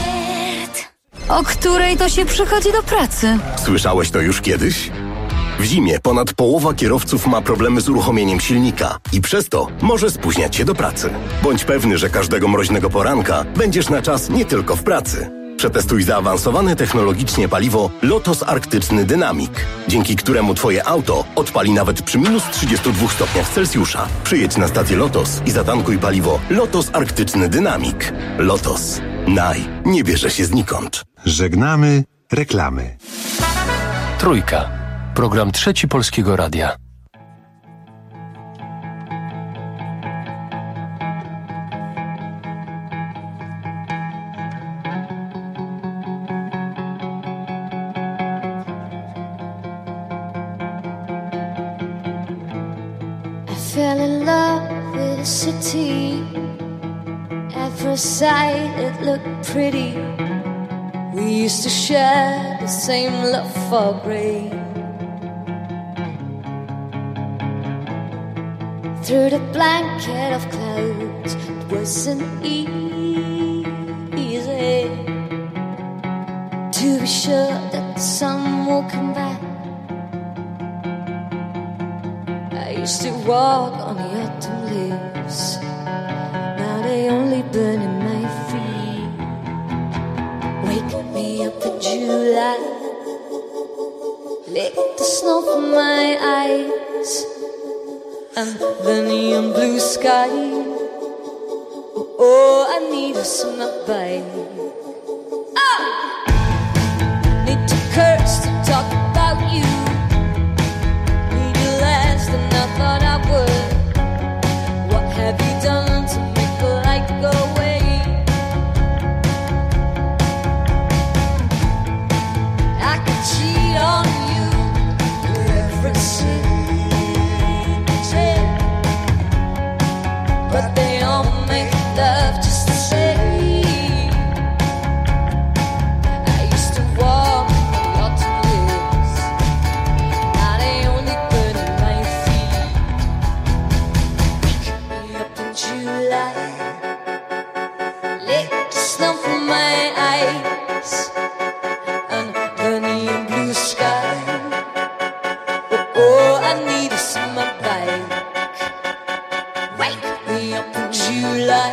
O której to się przychodzi do pracy? Słyszałeś to już kiedyś? W zimie ponad połowa kierowców ma problemy z uruchomieniem silnika i przez to może spóźniać się do pracy. Bądź pewny, że każdego mroźnego poranka będziesz na czas nie tylko w pracy. Przetestuj zaawansowane technologicznie paliwo Lotos Arktyczny Dynamic, dzięki któremu Twoje auto odpali nawet przy minus trzydziestu dwóch stopniach Celsjusza. Przyjedź na stację Lotos i zatankuj paliwo Lotos Arktyczny Dynamic. Lotos. Naj. Nie bierze się znikąd. Żegnamy reklamy. Trójka. Program Trzeci Polskiego Radia. I fell in love with a city. At first sight it looked pretty. We used to share the same love for rain. Through the blanket of clouds, it wasn't easy to be sure that the sun will come back. I used to walk on the autumn leaves. Now they only burn in my feet. Wake me up in July. Lick the snow from my eyes. And the neon blue sky. Oh, I need a summer bite. Ah! Need to curse to talk about you. Need you less than I thought I would. What have you done to make the light go away? I could cheat on you with every sin. But they all make love just the same. I used to walk on the autumn leaves. Now they only burn in my feet. Wake me up in July. Lick the snow from my eyes. Under the neon blue sky. Oh, I need a summer bite. Wake me up in July.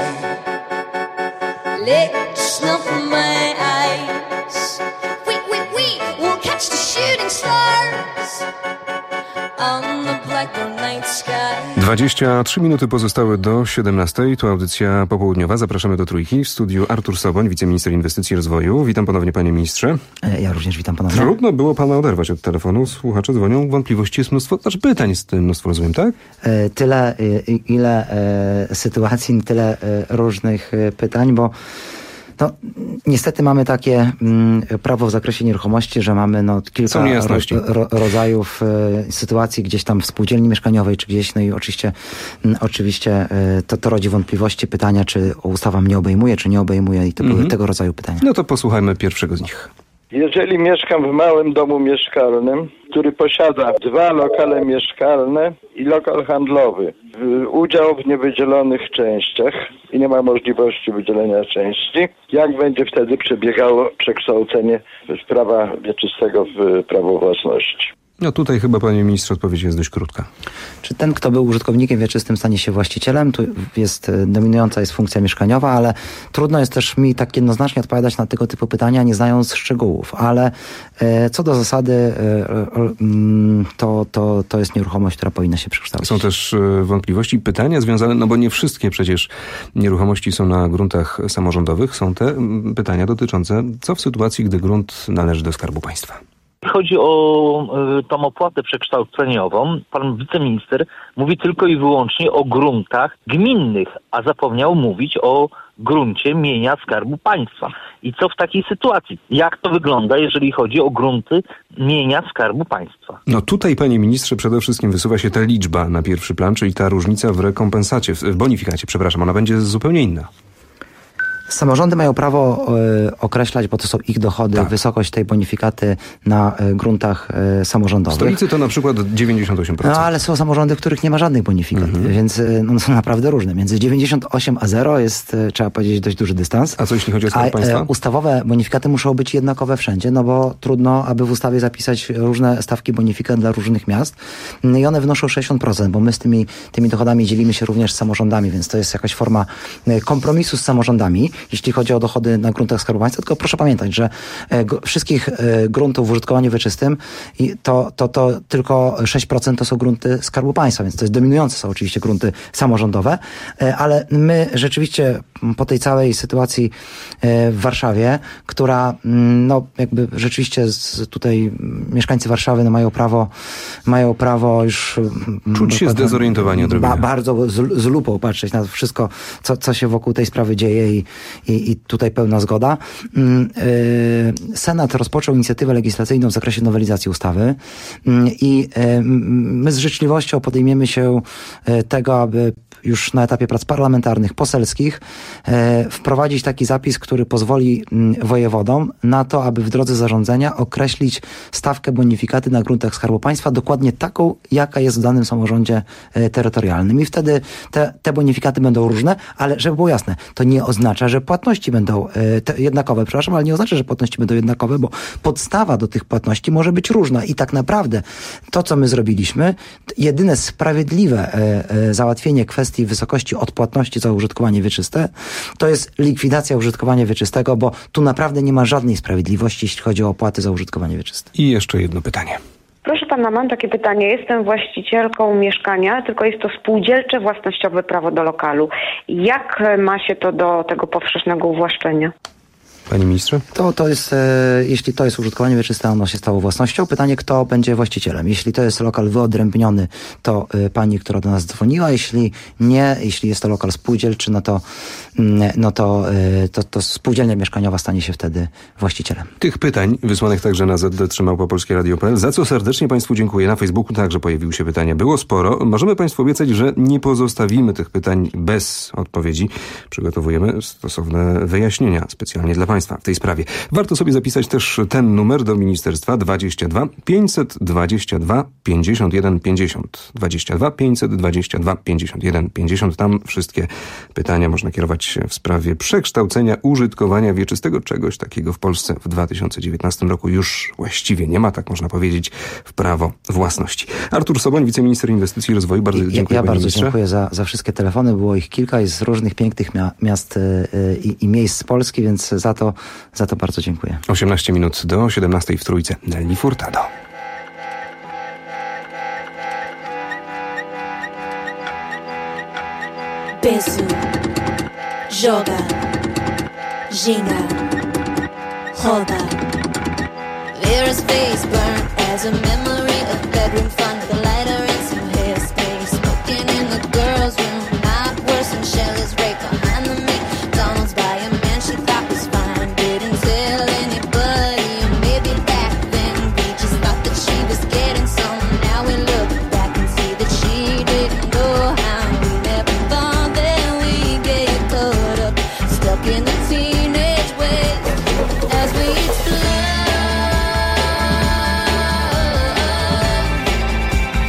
Lick the snow from my eyes. We, we, we will catch the shooting stars on the blackbird night sky. dwadzieścia trzy minuty pozostały do siedemnastej. To audycja popołudniowa. Zapraszamy do Trójki. W studiu Artur Soboń, wiceminister inwestycji i rozwoju. Witam ponownie, panie ministrze. Ja również witam ponownie. Trudno było pana oderwać od telefonu. Słuchacze dzwonią. Wątpliwości jest mnóstwo. Znaczy pytań jest mnóstwo, rozumiem, tak? E, tyle, ile e, sytuacji, tyle e, różnych e, pytań, bo no, niestety mamy takie mm, prawo w zakresie nieruchomości, że mamy no, kilka ro, ro, rodzajów e, sytuacji gdzieś tam w spółdzielni mieszkaniowej, czy gdzieś, no i oczywiście, m, oczywiście e, to, to rodzi wątpliwości, pytania, czy ustawa mnie obejmuje, czy nie obejmuje i to mhm. były tego rodzaju pytania. No to posłuchajmy pierwszego z nich. Jeżeli mieszkam w małym domu mieszkalnym, który posiada dwa lokale mieszkalne i lokal handlowy, udział w niewydzielonych częściach i nie ma możliwości wydzielenia części, jak będzie wtedy przebiegało przekształcenie z prawa wieczystego w prawo własności? No tutaj chyba, panie ministrze, odpowiedź jest dość krótka. Czy ten, kto był użytkownikiem wieczystym, stanie się właścicielem? Tu jest dominująca jest funkcja mieszkaniowa, ale trudno jest też mi tak jednoznacznie odpowiadać na tego typu pytania, nie znając szczegółów. Ale e, co do zasady e, e, to, to, to jest nieruchomość, która powinna się przekształcić. Są też e, wątpliwości, pytania związane, no bo nie wszystkie przecież nieruchomości są na gruntach samorządowych. Są te pytania dotyczące, co w sytuacji, gdy grunt należy do Skarbu Państwa. Chodzi o y, tą opłatę przekształceniową. Pan wiceminister mówi tylko i wyłącznie o gruntach gminnych, a zapomniał mówić o gruncie mienia Skarbu Państwa. I co w takiej sytuacji? Jak to wygląda, jeżeli chodzi o grunty mienia Skarbu Państwa? No tutaj, panie ministrze, przede wszystkim wysuwa się ta liczba na pierwszy plan, czyli ta różnica w rekompensacie, w bonifikacie, przepraszam, ona będzie zupełnie inna. Samorządy mają prawo y, określać, bo to są ich dochody, tak. wysokość tej bonifikaty na y, gruntach y, samorządowych. W stolicy to na przykład dziewięćdziesiąt osiem procent. No ale są samorządy, w których nie ma żadnych bonifikat, mhm. więc y, no, są naprawdę różne. Między dziewięćdziesiąt osiem a zero jest, y, trzeba powiedzieć, dość duży dystans. A co jeśli chodzi o Skarb a, Państwa? Y, ustawowe bonifikaty muszą być jednakowe wszędzie, no bo trudno, aby w ustawie zapisać różne stawki bonifikat dla różnych miast i one wynoszą sześćdziesiąt procent, bo my z tymi, tymi dochodami dzielimy się również z samorządami, więc to jest jakaś forma y, kompromisu z samorządami, jeśli chodzi o dochody na gruntach Skarbu Państwa, tylko proszę pamiętać, że e, g- wszystkich e, gruntów w użytkowaniu wieczystym i to, to, to tylko sześć procent to są grunty Skarbu Państwa, więc to jest dominujące są oczywiście grunty samorządowe, e, ale my rzeczywiście po tej całej sytuacji e, w Warszawie, która m, no jakby rzeczywiście z, tutaj mieszkańcy Warszawy no, mają prawo mają prawo już czuć się zdezorientowani odrobinę. Ba, bardzo z, z lupą patrzeć na wszystko, co, co się wokół tej sprawy dzieje i, i, i tutaj pełna zgoda. Senat rozpoczął inicjatywę legislacyjną w zakresie nowelizacji ustawy i my z życzliwością podejmiemy się tego, aby już na etapie prac parlamentarnych, poselskich wprowadzić taki zapis, który pozwoli wojewodom na to, aby w drodze zarządzenia określić stawkę bonifikaty na gruntach Skarbu Państwa dokładnie taką, jaka jest w danym samorządzie terytorialnym. I wtedy te, te bonifikaty będą różne, ale żeby było jasne, to nie oznacza, że płatności będą te, jednakowe, przepraszam, ale nie oznacza, że płatności będą jednakowe, bo podstawa do tych płatności może być różna i tak naprawdę to, co my zrobiliśmy, jedyne sprawiedliwe e, e, załatwienie kwestii wysokości odpłatności za użytkowanie wieczyste, to jest likwidacja użytkowania wieczystego, bo tu naprawdę nie ma żadnej sprawiedliwości, jeśli chodzi o opłaty za użytkowanie wieczyste. I jeszcze jedno pytanie. Proszę pana, mam takie pytanie. Jestem właścicielką mieszkania, tylko jest to spółdzielcze własnościowe prawo do lokalu. Jak ma się to do tego powszechnego uwłaszczenia? Panie ministrze? To, to jest, e, jeśli to jest użytkowanie wieczyste, ono się stało własnością. Pytanie, kto będzie właścicielem. Jeśli to jest lokal wyodrębniony, to e, pani, która do nas dzwoniła. Jeśli nie, jeśli jest to lokal spółdzielczy, no to, mm, no to, e, to, to spółdzielnia mieszkaniowa stanie się wtedy właścicielem. Tych pytań wysłanych także na z d trzy małpa polskie radio kropka p l, za co serdecznie państwu dziękuję. Na Facebooku także pojawiły się pytania. Było sporo. Możemy państwu obiecać, że nie pozostawimy tych pytań bez odpowiedzi. Przygotowujemy stosowne wyjaśnienia specjalnie dla państwa w tej sprawie. Warto sobie zapisać też ten numer do ministerstwa dwadzieścia dwa pięćset dwadzieścia dwa pięćdziesiąt jeden pięćdziesiąt. dwadzieścia dwa pięćset dwadzieścia dwa pięćdziesiąt jeden pięćdziesiąt. Tam wszystkie pytania można kierować w sprawie przekształcenia użytkowania wieczystego. Czegoś takiego w Polsce w dwa tysiące dziewiętnastym roku już właściwie nie ma, tak można powiedzieć, w prawo własności. Artur Soboń, wiceminister inwestycji i rozwoju. Bardzo I, dziękuję. Ja bardzo ministrze. dziękuję za, za wszystkie telefony. Było ich kilka i z różnych pięknych mia- miast yy, i, i miejsc z Polski, więc za to, za to bardzo dziękuję. osiemnaście minut do siedemnastej w Trójce. Nelly Furtado. Penso, joga, ginga, roda. Vera's face burned as a memory of bedroom fun with a lighter and some hairspray. Smoking in the girls' room, not worse than Shelley's rape behind the McDonald's by a man she thought was fine. Didn't tell anybody, maybe back then we just thought that she was getting some. Now we look back and see that she didn't know how. We never thought that we'd get caught up, stuck in the teenage ways as we explore.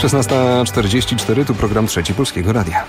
szesnasta czterdzieści cztery, tu program Trzeci Polskiego Radia.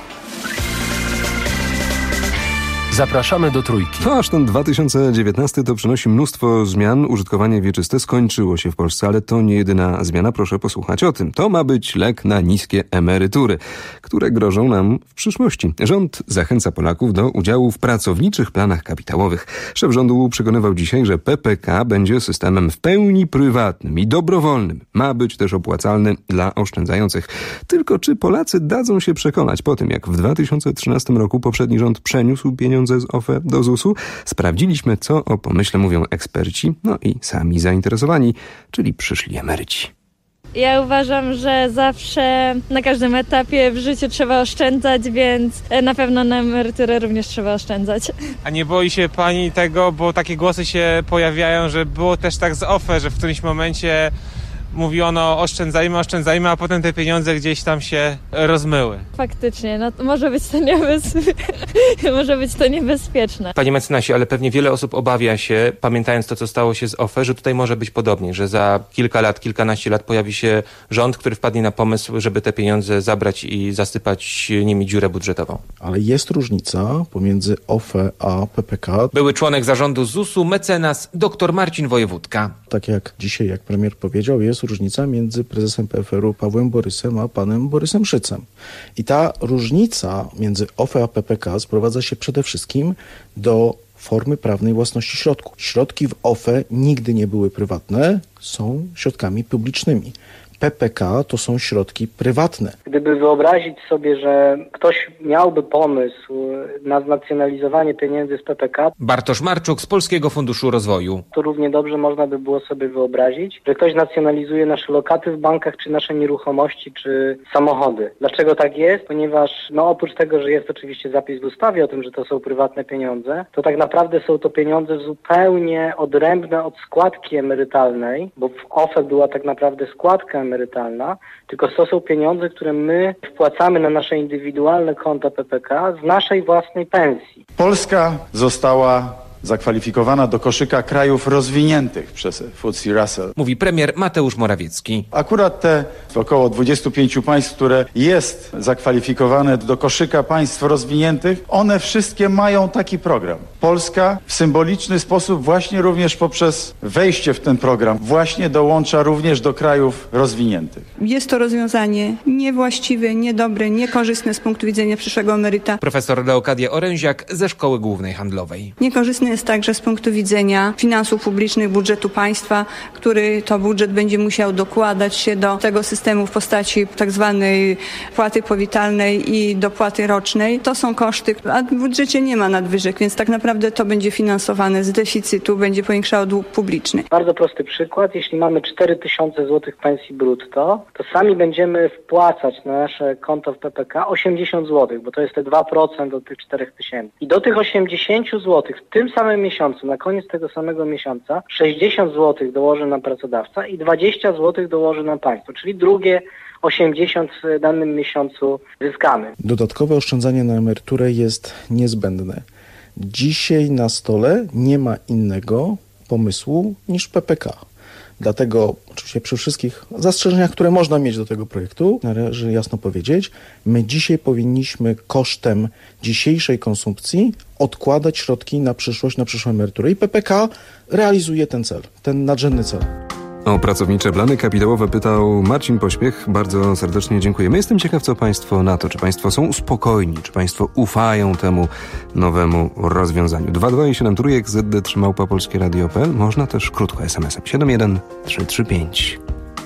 Zapraszamy do Trójki. To aż ten dwa tysiące dziewiętnasty to przynosi mnóstwo zmian. Użytkowanie wieczyste skończyło się w Polsce, ale to nie jedyna zmiana. Proszę posłuchać o tym. To ma być lek na niskie emerytury, które grożą nam w przyszłości. Rząd zachęca Polaków do udziału w pracowniczych planach kapitałowych. Szef rządu przekonywał dzisiaj, że P P K będzie systemem w pełni prywatnym i dobrowolnym. Ma być też opłacalny dla oszczędzających. Tylko czy Polacy dadzą się przekonać po tym, jak w dwa tysiące trzynastym roku poprzedni rząd przeniósł pieniądze z O F E do Z U S u? Sprawdziliśmy, co o pomyśle mówią eksperci, no i sami zainteresowani, czyli przyszli emeryci. Ja uważam, że zawsze na każdym etapie w życiu trzeba oszczędzać, więc na pewno na emeryturę również trzeba oszczędzać. A nie boi się pani tego, bo takie głosy się pojawiają, że było też tak z O F E, że w którymś momencie mówiono oszczędzajmy, oszczędzajmy, a potem te pieniądze gdzieś tam się rozmyły. Faktycznie, no to może być to niebezpie... może być to niebezpieczne. Panie mecenasie, ale pewnie wiele osób obawia się, pamiętając to, co stało się z O F E, że tutaj może być podobnie, że za kilka lat, kilkanaście lat pojawi się rząd, który wpadnie na pomysł, żeby te pieniądze zabrać i zasypać nimi dziurę budżetową. Ale jest różnica pomiędzy O F E a P P K. Były członek zarządu Z U S u, mecenas dr Marcin Wojewódka. Tak jak dzisiaj, jak premier powiedział, jest różnica między prezesem P F R u Pawłem Borysem a panem Borysem Szycem. I ta różnica między O F E a P P K sprowadza się przede wszystkim do formy prawnej własności środków. Środki w O F E nigdy nie były prywatne, są środkami publicznymi. P P K to są środki prywatne. Gdyby wyobrazić sobie, że ktoś miałby pomysł na znacjonalizowanie pieniędzy z P P K... Bartosz Marczuk z Polskiego Funduszu Rozwoju. To równie dobrze można by było sobie wyobrazić, że ktoś nacjonalizuje nasze lokaty w bankach, czy nasze nieruchomości, czy samochody. Dlaczego tak jest? Ponieważ no oprócz tego, że jest oczywiście zapis w ustawie o tym, że to są prywatne pieniądze, to tak naprawdę są to pieniądze zupełnie odrębne od składki emerytalnej, bo w O F E była tak naprawdę składka emerytalna, emerytalna, tylko to są pieniądze, które my wpłacamy na nasze indywidualne konta P P K z naszej własnej pensji. Polska została zakwalifikowana do koszyka krajów rozwiniętych przez F T S E Russell. Mówi premier Mateusz Morawiecki. Akurat te około dwudziestu pięciu państw, które jest zakwalifikowane do koszyka państw rozwiniętych, one wszystkie mają taki program. Polska w symboliczny sposób właśnie również poprzez wejście w ten program właśnie dołącza również do krajów rozwiniętych. Jest to rozwiązanie niewłaściwe, niedobre, niekorzystne z punktu widzenia przyszłego emeryta. Profesor Leokadia Oręziak ze Szkoły Głównej Handlowej. Niekorzystne jest także z punktu widzenia finansów publicznych, budżetu państwa, który to budżet będzie musiał dokładać się do tego systemu w postaci tak zwanej płaty powitalnej i dopłaty rocznej. To są koszty, a w budżecie nie ma nadwyżek, więc tak naprawdę to będzie finansowane z deficytu, będzie powiększało dług publiczny. Bardzo prosty przykład. Jeśli mamy cztery tysiące złotych pensji brutto, to sami będziemy wpłacać na nasze konto w P P K osiemdziesiąt złotych, bo to jest te dwa procent od tych czterech tysięcy. I do tych osiemdziesięciu złotych w tym samym miesiącu, na koniec tego samego miesiąca, sześćdziesiąt złotych dołoży nam pracodawca i dwadzieścia złotych dołoży nam państwo, czyli drugie osiemdziesiąt w danym miesiącu zyskamy. Dodatkowe oszczędzanie na emeryturę jest niezbędne. Dzisiaj na stole nie ma innego pomysłu niż P P K. Dlatego oczywiście przy wszystkich zastrzeżeniach, które można mieć do tego projektu, należy jasno powiedzieć, my dzisiaj powinniśmy kosztem dzisiejszej konsumpcji odkładać środki na przyszłość, na przyszłą emeryturę. I P P K realizuje ten cel, ten nadrzędny cel. O pracownicze plany kapitałowe pytał Marcin Pośpiech. Bardzo serdecznie dziękujemy. Jestem ciekaw, co państwo na to. Czy państwo są spokojni? Czy państwo ufają temu nowemu rozwiązaniu? dwa dwa i siedem trójek z d trzy małpa polskie radio kropka p l. Można też krótko es em esem siedem jeden trzy trzy pięć.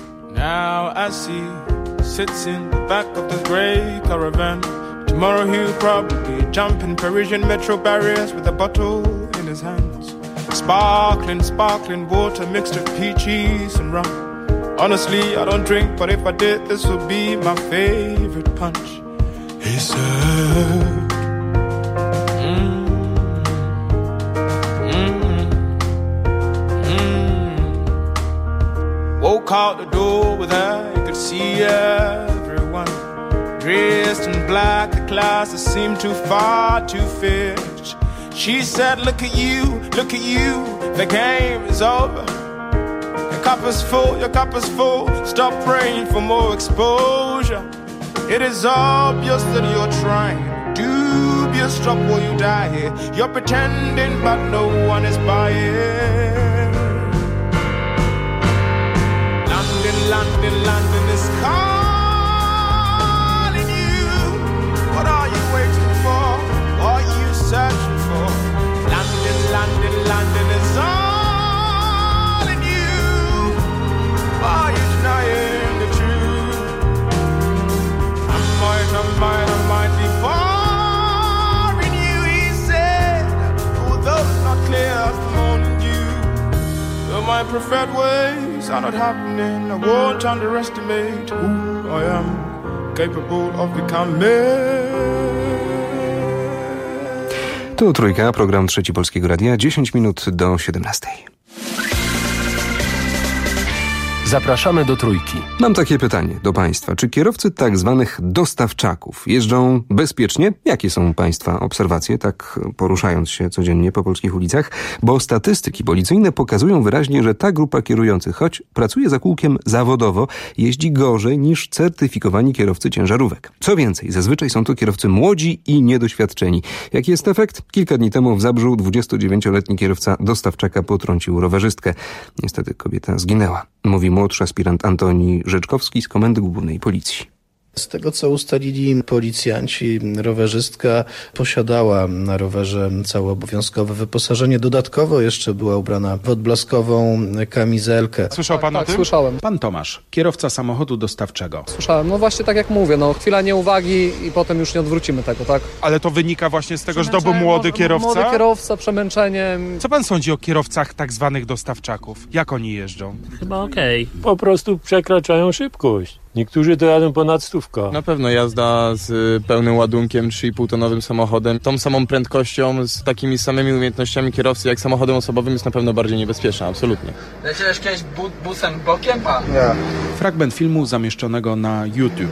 Now I see sits in the back of the grey caravan. Tomorrow he'll probably jump in Parisian metro barriers with a bottle in his hands. Sparkling, sparkling water mixed with peaches and rum. Honestly, I don't drink, but if I did, this would be my favorite punch. He said, mm, mm, mm. Woke out the door with her, you could see everyone dressed in black, the classes seemed too far to fit. She said, look at you, look at you, the game is over. Your cup is full, your cup is full, stop praying for more exposure. illusion. It is obvious that you're trying. Dubious drop while you die here. You're pretending but no one is buying. London, London, London is calling you. What are you waiting for? What are you searching for? London, London, London is all in you. Are you denying the truth? I might, I might, I might be far in you, he said. Although it's not clear, I'm mourning you. Though my preferred ways are not happening, I won't underestimate who I am, capable of becoming. Tu Trójka, program Trzeci Polskiego Radia, dziesięć minut do siedemnastej. Zapraszamy do Trójki. Mam takie pytanie do Państwa. Czy kierowcy tak zwanych dostawczaków jeżdżą bezpiecznie? Jakie są Państwa obserwacje, tak poruszając się codziennie po polskich ulicach? Bo statystyki policyjne pokazują wyraźnie, że ta grupa kierujących, choć pracuje za kółkiem zawodowo, jeździ gorzej niż certyfikowani kierowcy ciężarówek. Co więcej, zazwyczaj są to kierowcy młodzi i niedoświadczeni. Jaki jest efekt? Kilka dni temu w Zabrzu dwudziestodziewięcioletni kierowca dostawczaka potrącił rowerzystkę. Niestety kobieta zginęła. Mówi młodszy aspirant Antoni Rzeczkowski z Komendy Głównej Policji. Z tego, co ustalili policjanci, rowerzystka posiadała na rowerze całe obowiązkowe wyposażenie. Dodatkowo jeszcze była ubrana w odblaskową kamizelkę. Słyszał pan tak, o tym? Tak, słyszałem. Pan Tomasz, kierowca samochodu dostawczego. Słyszałem. No właśnie tak jak mówię, no chwila nieuwagi i potem już nie odwrócimy tego, tak? Ale to wynika właśnie z tego, że to był młody kierowca? Młody kierowca, przemęczenie. Co pan sądzi o kierowcach tak zwanych dostawczaków? Jak oni jeżdżą? Chyba okej. Okay. Po prostu przekraczają szybkość. Niektórzy to jadą ponad stówkę. Na pewno jazda z pełnym ładunkiem, trzy i pół tonowym samochodem, tą samą prędkością, z takimi samymi umiejętnościami kierowcy jak samochodem osobowym jest na pewno bardziej niebezpieczna, absolutnie. Leciałeś kiedyś bu- busem bokiem, pan? Nie. Fragment filmu zamieszczonego na YouTube.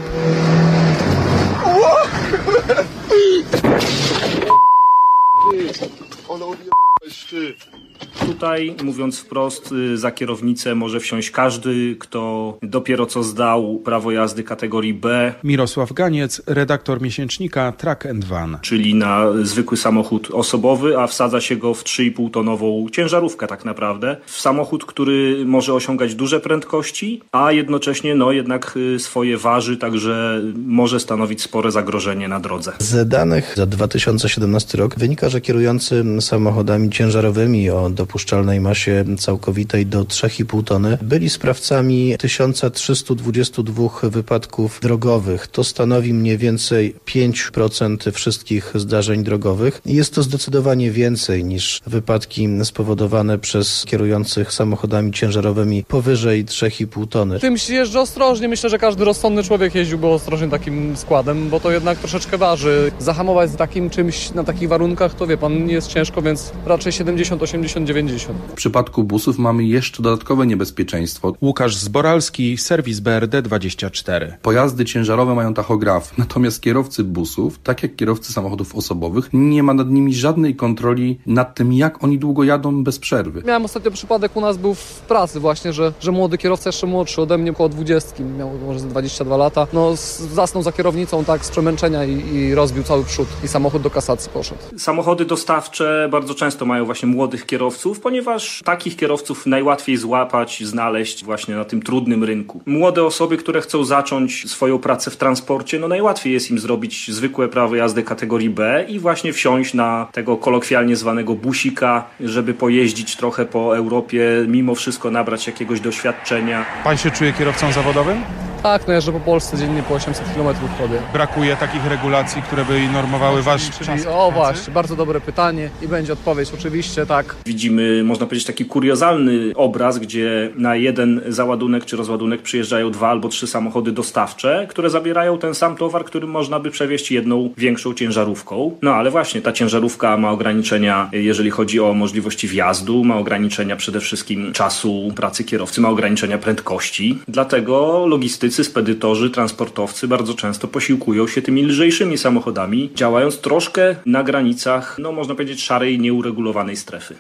Tutaj, mówiąc wprost, za kierownicę może wsiąść każdy, kto dopiero co zdał prawo jazdy kategorii B. Mirosław Ganiec, redaktor miesięcznika Truck and Van. Czyli na zwykły samochód osobowy, a wsadza się go w trzy i pół tonową ciężarówkę tak naprawdę. W samochód, który może osiągać duże prędkości, a jednocześnie no jednak swoje waży, także może stanowić spore zagrożenie na drodze. Z danych za dwa tysiące siedemnasty rok wynika, że kierujący samochodami ciężarowymi o dopuszczalnej masie całkowitej do trzy i pół tony byli sprawcami tysiąc trzysta dwadzieścia dwa wypadków drogowych. To stanowi mniej więcej pięć procent wszystkich zdarzeń drogowych. Jest to zdecydowanie więcej niż wypadki spowodowane przez kierujących samochodami ciężarowymi powyżej trzy i pół tony. Tym się jeżdżę ostrożnie. Myślę, że każdy rozsądny człowiek jeździłby ostrożnie takim składem, bo to jednak troszeczkę waży. Zahamować z takim czymś na takich warunkach, to wie pan, jest ciężko, więc raczej siedemdziesiąt, osiemdziesiąt, dziewięćdziesiąt. W przypadku busów mamy jeszcze dodatkowe niebezpieczeństwo. Łukasz Zboralski, serwis B R D dwadzieścia cztery. Pojazdy ciężarowe mają tachograf, natomiast kierowcy busów, tak jak kierowcy samochodów osobowych, nie ma nad nimi żadnej kontroli nad tym, jak oni długo jadą bez przerwy. Miałem ostatnio przypadek, u nas był w pracy właśnie, że, że młody kierowca, jeszcze młodszy ode mnie, około dwudziestki, miał może dwadzieścia dwa lata, no zasnął za kierownicą tak z przemęczenia i, i rozbił cały przód i samochód do kasacji poszedł. Samochody dostawcze bardzo często mają właśnie młodych kierowców, ponieważ takich kierowców najłatwiej złapać, znaleźć właśnie na tym trudnym rynku. Młode osoby, które chcą zacząć swoją pracę w transporcie, no najłatwiej jest im zrobić zwykłe prawo jazdy kategorii B i właśnie wsiąść na tego kolokwialnie zwanego busika, żeby pojeździć trochę po Europie, mimo wszystko nabrać jakiegoś doświadczenia. Pan się czuje kierowcą zawodowym? Tak, no jeżdżę po Polsce dziennie po osiemset kilometrów chodzę. Brakuje takich regulacji, które by normowały wasz czas? O właśnie, bardzo dobre pytanie i będzie odpowiedź, oczywiście tak. Widzimy, można powiedzieć, taki kuriozalny obraz, gdzie na jeden załadunek czy rozładunek przyjeżdżają dwa albo trzy samochody dostawcze, które zabierają ten sam towar, który można by przewieźć jedną większą ciężarówką. No ale właśnie, ta ciężarówka ma ograniczenia, jeżeli chodzi o możliwości wjazdu, ma ograniczenia przede wszystkim czasu pracy kierowcy, ma ograniczenia prędkości. Dlatego logistycy, spedytorzy, transportowcy bardzo często posiłkują się tymi lżejszymi samochodami, działając troszkę na granicach, no można powiedzieć, szarej, nieuregulowanej strefy.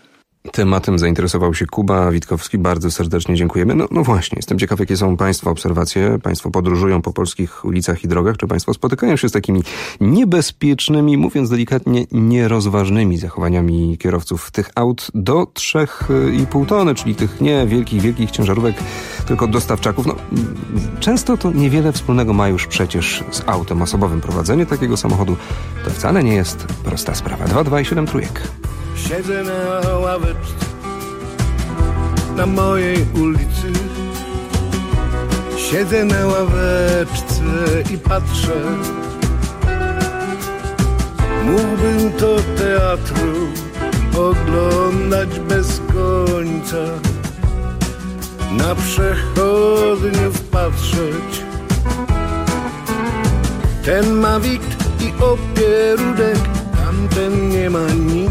Tematem zainteresował się Kuba Witkowski. Bardzo serdecznie dziękujemy. No, no właśnie, jestem ciekaw, jakie są Państwa obserwacje. Państwo podróżują po polskich ulicach i drogach. Czy Państwo spotykają się z takimi niebezpiecznymi, mówiąc delikatnie, nierozważnymi zachowaniami kierowców tych aut do trzech i pół tony, czyli tych nie wielkich, wielkich ciężarówek, tylko dostawczaków. No, często to niewiele wspólnego ma już przecież z autem osobowym. Prowadzenie takiego samochodu to wcale nie jest prosta sprawa. dwa dwa i siedem trójek. Siedzę na ławeczce na mojej ulicy. Siedzę na ławeczce i patrzę. Mógłbym to teatru oglądać bez końca, na przechodniów patrzeć. Ten ma wikt i opierudek, tamten nie ma nic.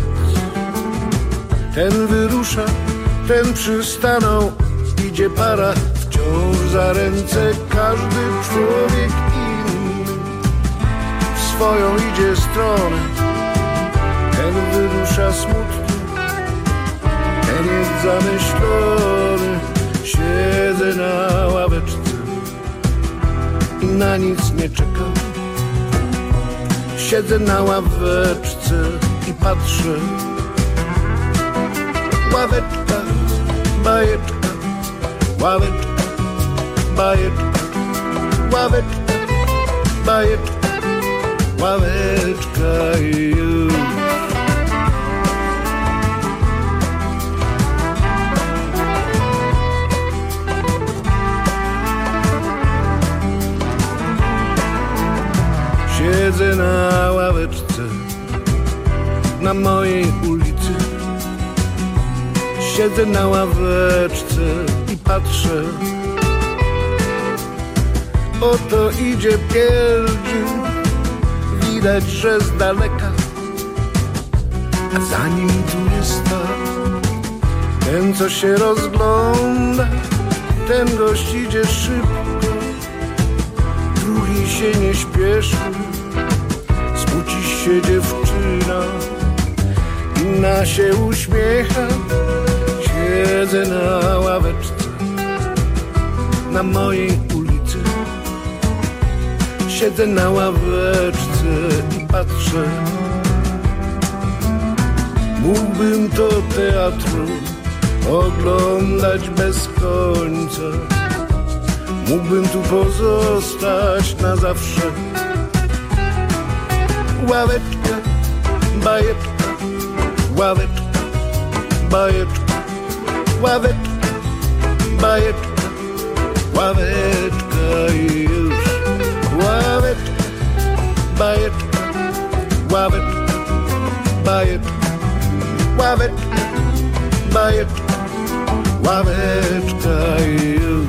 Ten wyrusza, ten przystanął, idzie para, wciąż za ręce każdy człowiek inny. W swoją idzie stronę, ten wyrusza smutny, ten jest zamyślony. Siedzę na ławeczce i na nic nie czekam. Siedzę na ławeczce i patrzę. Ławeczka, bajeczka, ławeczka, bajeczka, ławeczka, bajeczka, ławeczka i już. Siedzę na ławeczce na mojej ulicy. Siedzę na ławeczce i patrzę. Oto idzie pielgrzym, widać, że z daleka, a za nim turysta. Ten, co się rozgląda, ten gość idzie szybko, drugi się nie śpieszy. Smuci się dziewczyna, inna się uśmiecha. Siedzę na ławeczce na mojej ulicy. Siedzę na ławeczce i patrzę. Mógłbym to teatru oglądać bez końca. Mógłbym tu pozostać na zawsze. Ławeczka, bajeczka, ławeczka, bajeczka, ławeczka, bajeczka, ławeczka i już. Ławeczka, bajeczka, ławeczka, bajeczka, ławeczka, bajeczka, ławeczka i już.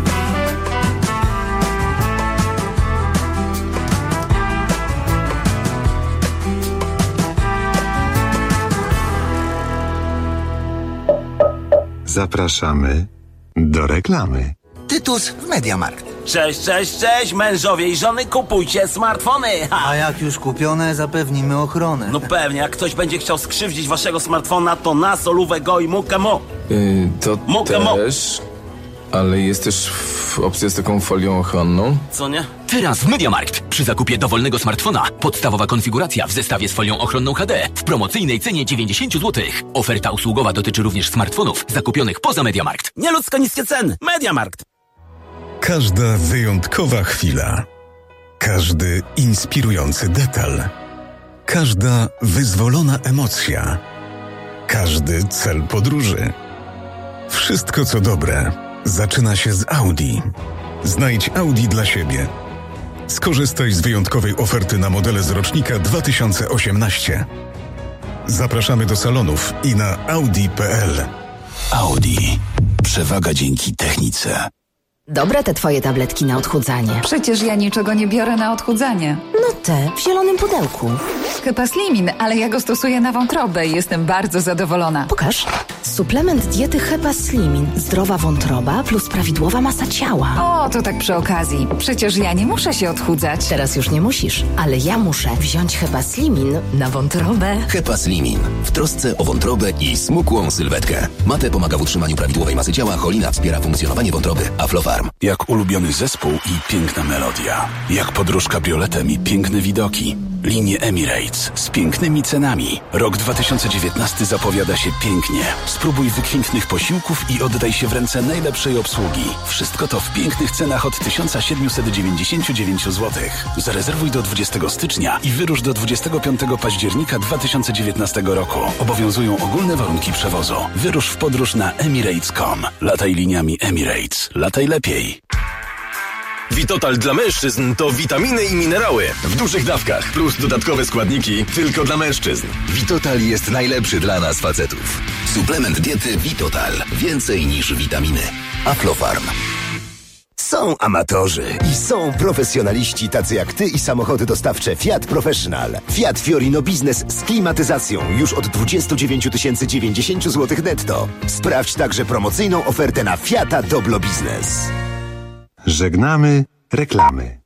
Zapraszamy do reklamy. Tytus w MediaMarkt. Cześć, cześć, cześć, mężowie i żony, kupujcie smartfony! Ha. A jak już kupione, zapewnimy ochronę. No pewnie, jak ktoś będzie chciał skrzywdzić waszego smartfona, to na solówę go i mukę mo. Yy, to Mukę mo. też, ale jest też w opcja z taką folią ochronną. Co nie? Teraz w MediaMarkt. Przy zakupie dowolnego smartfona podstawowa konfiguracja w zestawie z folią ochronną H D w promocyjnej cenie dziewięćdziesiąt złotych. Oferta usługowa dotyczy również smartfonów zakupionych poza MediaMarkt. Nieludzko niskie ceny. MediaMarkt. Każda wyjątkowa chwila. Każdy inspirujący detal. Każda wyzwolona emocja. Każdy cel podróży. Wszystko co dobre zaczyna się z Audi. Znajdź Audi dla siebie. Skorzystaj z wyjątkowej oferty na modele z rocznika dwa tysiące osiemnaście. Zapraszamy do salonów i na audi kropka p l. Audi. Przewaga dzięki technice. Dobre te twoje tabletki na odchudzanie. Przecież ja niczego nie biorę na odchudzanie. No te, w zielonym pudełku. Hypa Slimin, ale ja go stosuję na wątrobę i jestem bardzo zadowolona. Pokaż. Suplement diety Hepa Slimin. Zdrowa wątroba plus prawidłowa masa ciała. O, to tak przy okazji. Przecież ja nie muszę się odchudzać. Teraz już nie musisz, ale ja muszę wziąć Hepa Slimin na wątrobę. Hepa Slimin. W trosce o wątrobę i smukłą sylwetkę. Mate pomaga w utrzymaniu prawidłowej masy ciała, cholina wspiera funkcjonowanie wątroby. Aflofarm. Jak ulubiony zespół i piękna melodia. Jak podróż kabrioletem i piękne widoki. Linie Emirates z pięknymi cenami. Rok dwa tysiące dziewiętnasty zapowiada się pięknie. Spróbuj wykwintnych posiłków i oddaj się w ręce najlepszej obsługi. Wszystko to w pięknych cenach od tysiąc siedemset dziewięćdziesiąt dziewięć złotych. Zarezerwuj do dwudziestego stycznia i wyrusz do dwudziestego piątego października dwa tysiące dziewiętnastego roku. Obowiązują ogólne warunki przewozu. Wyrusz w podróż na emirates kropka com. Lataj liniami Emirates. Lataj lepiej. Vitotal dla mężczyzn to witaminy i minerały w dużych dawkach plus dodatkowe składniki tylko dla mężczyzn. Vitotal jest najlepszy dla nas facetów. Suplement diety Vitotal. Więcej niż witaminy. Aflofarm. Są amatorzy i są profesjonaliści tacy jak ty i samochody dostawcze Fiat Professional. Fiat Fiorino Business z klimatyzacją już od dwadzieścia dziewięć tysięcy dziewięćdziesiąt złotych netto. Sprawdź także promocyjną ofertę na Fiata Doblo Business. Żegnamy reklamy.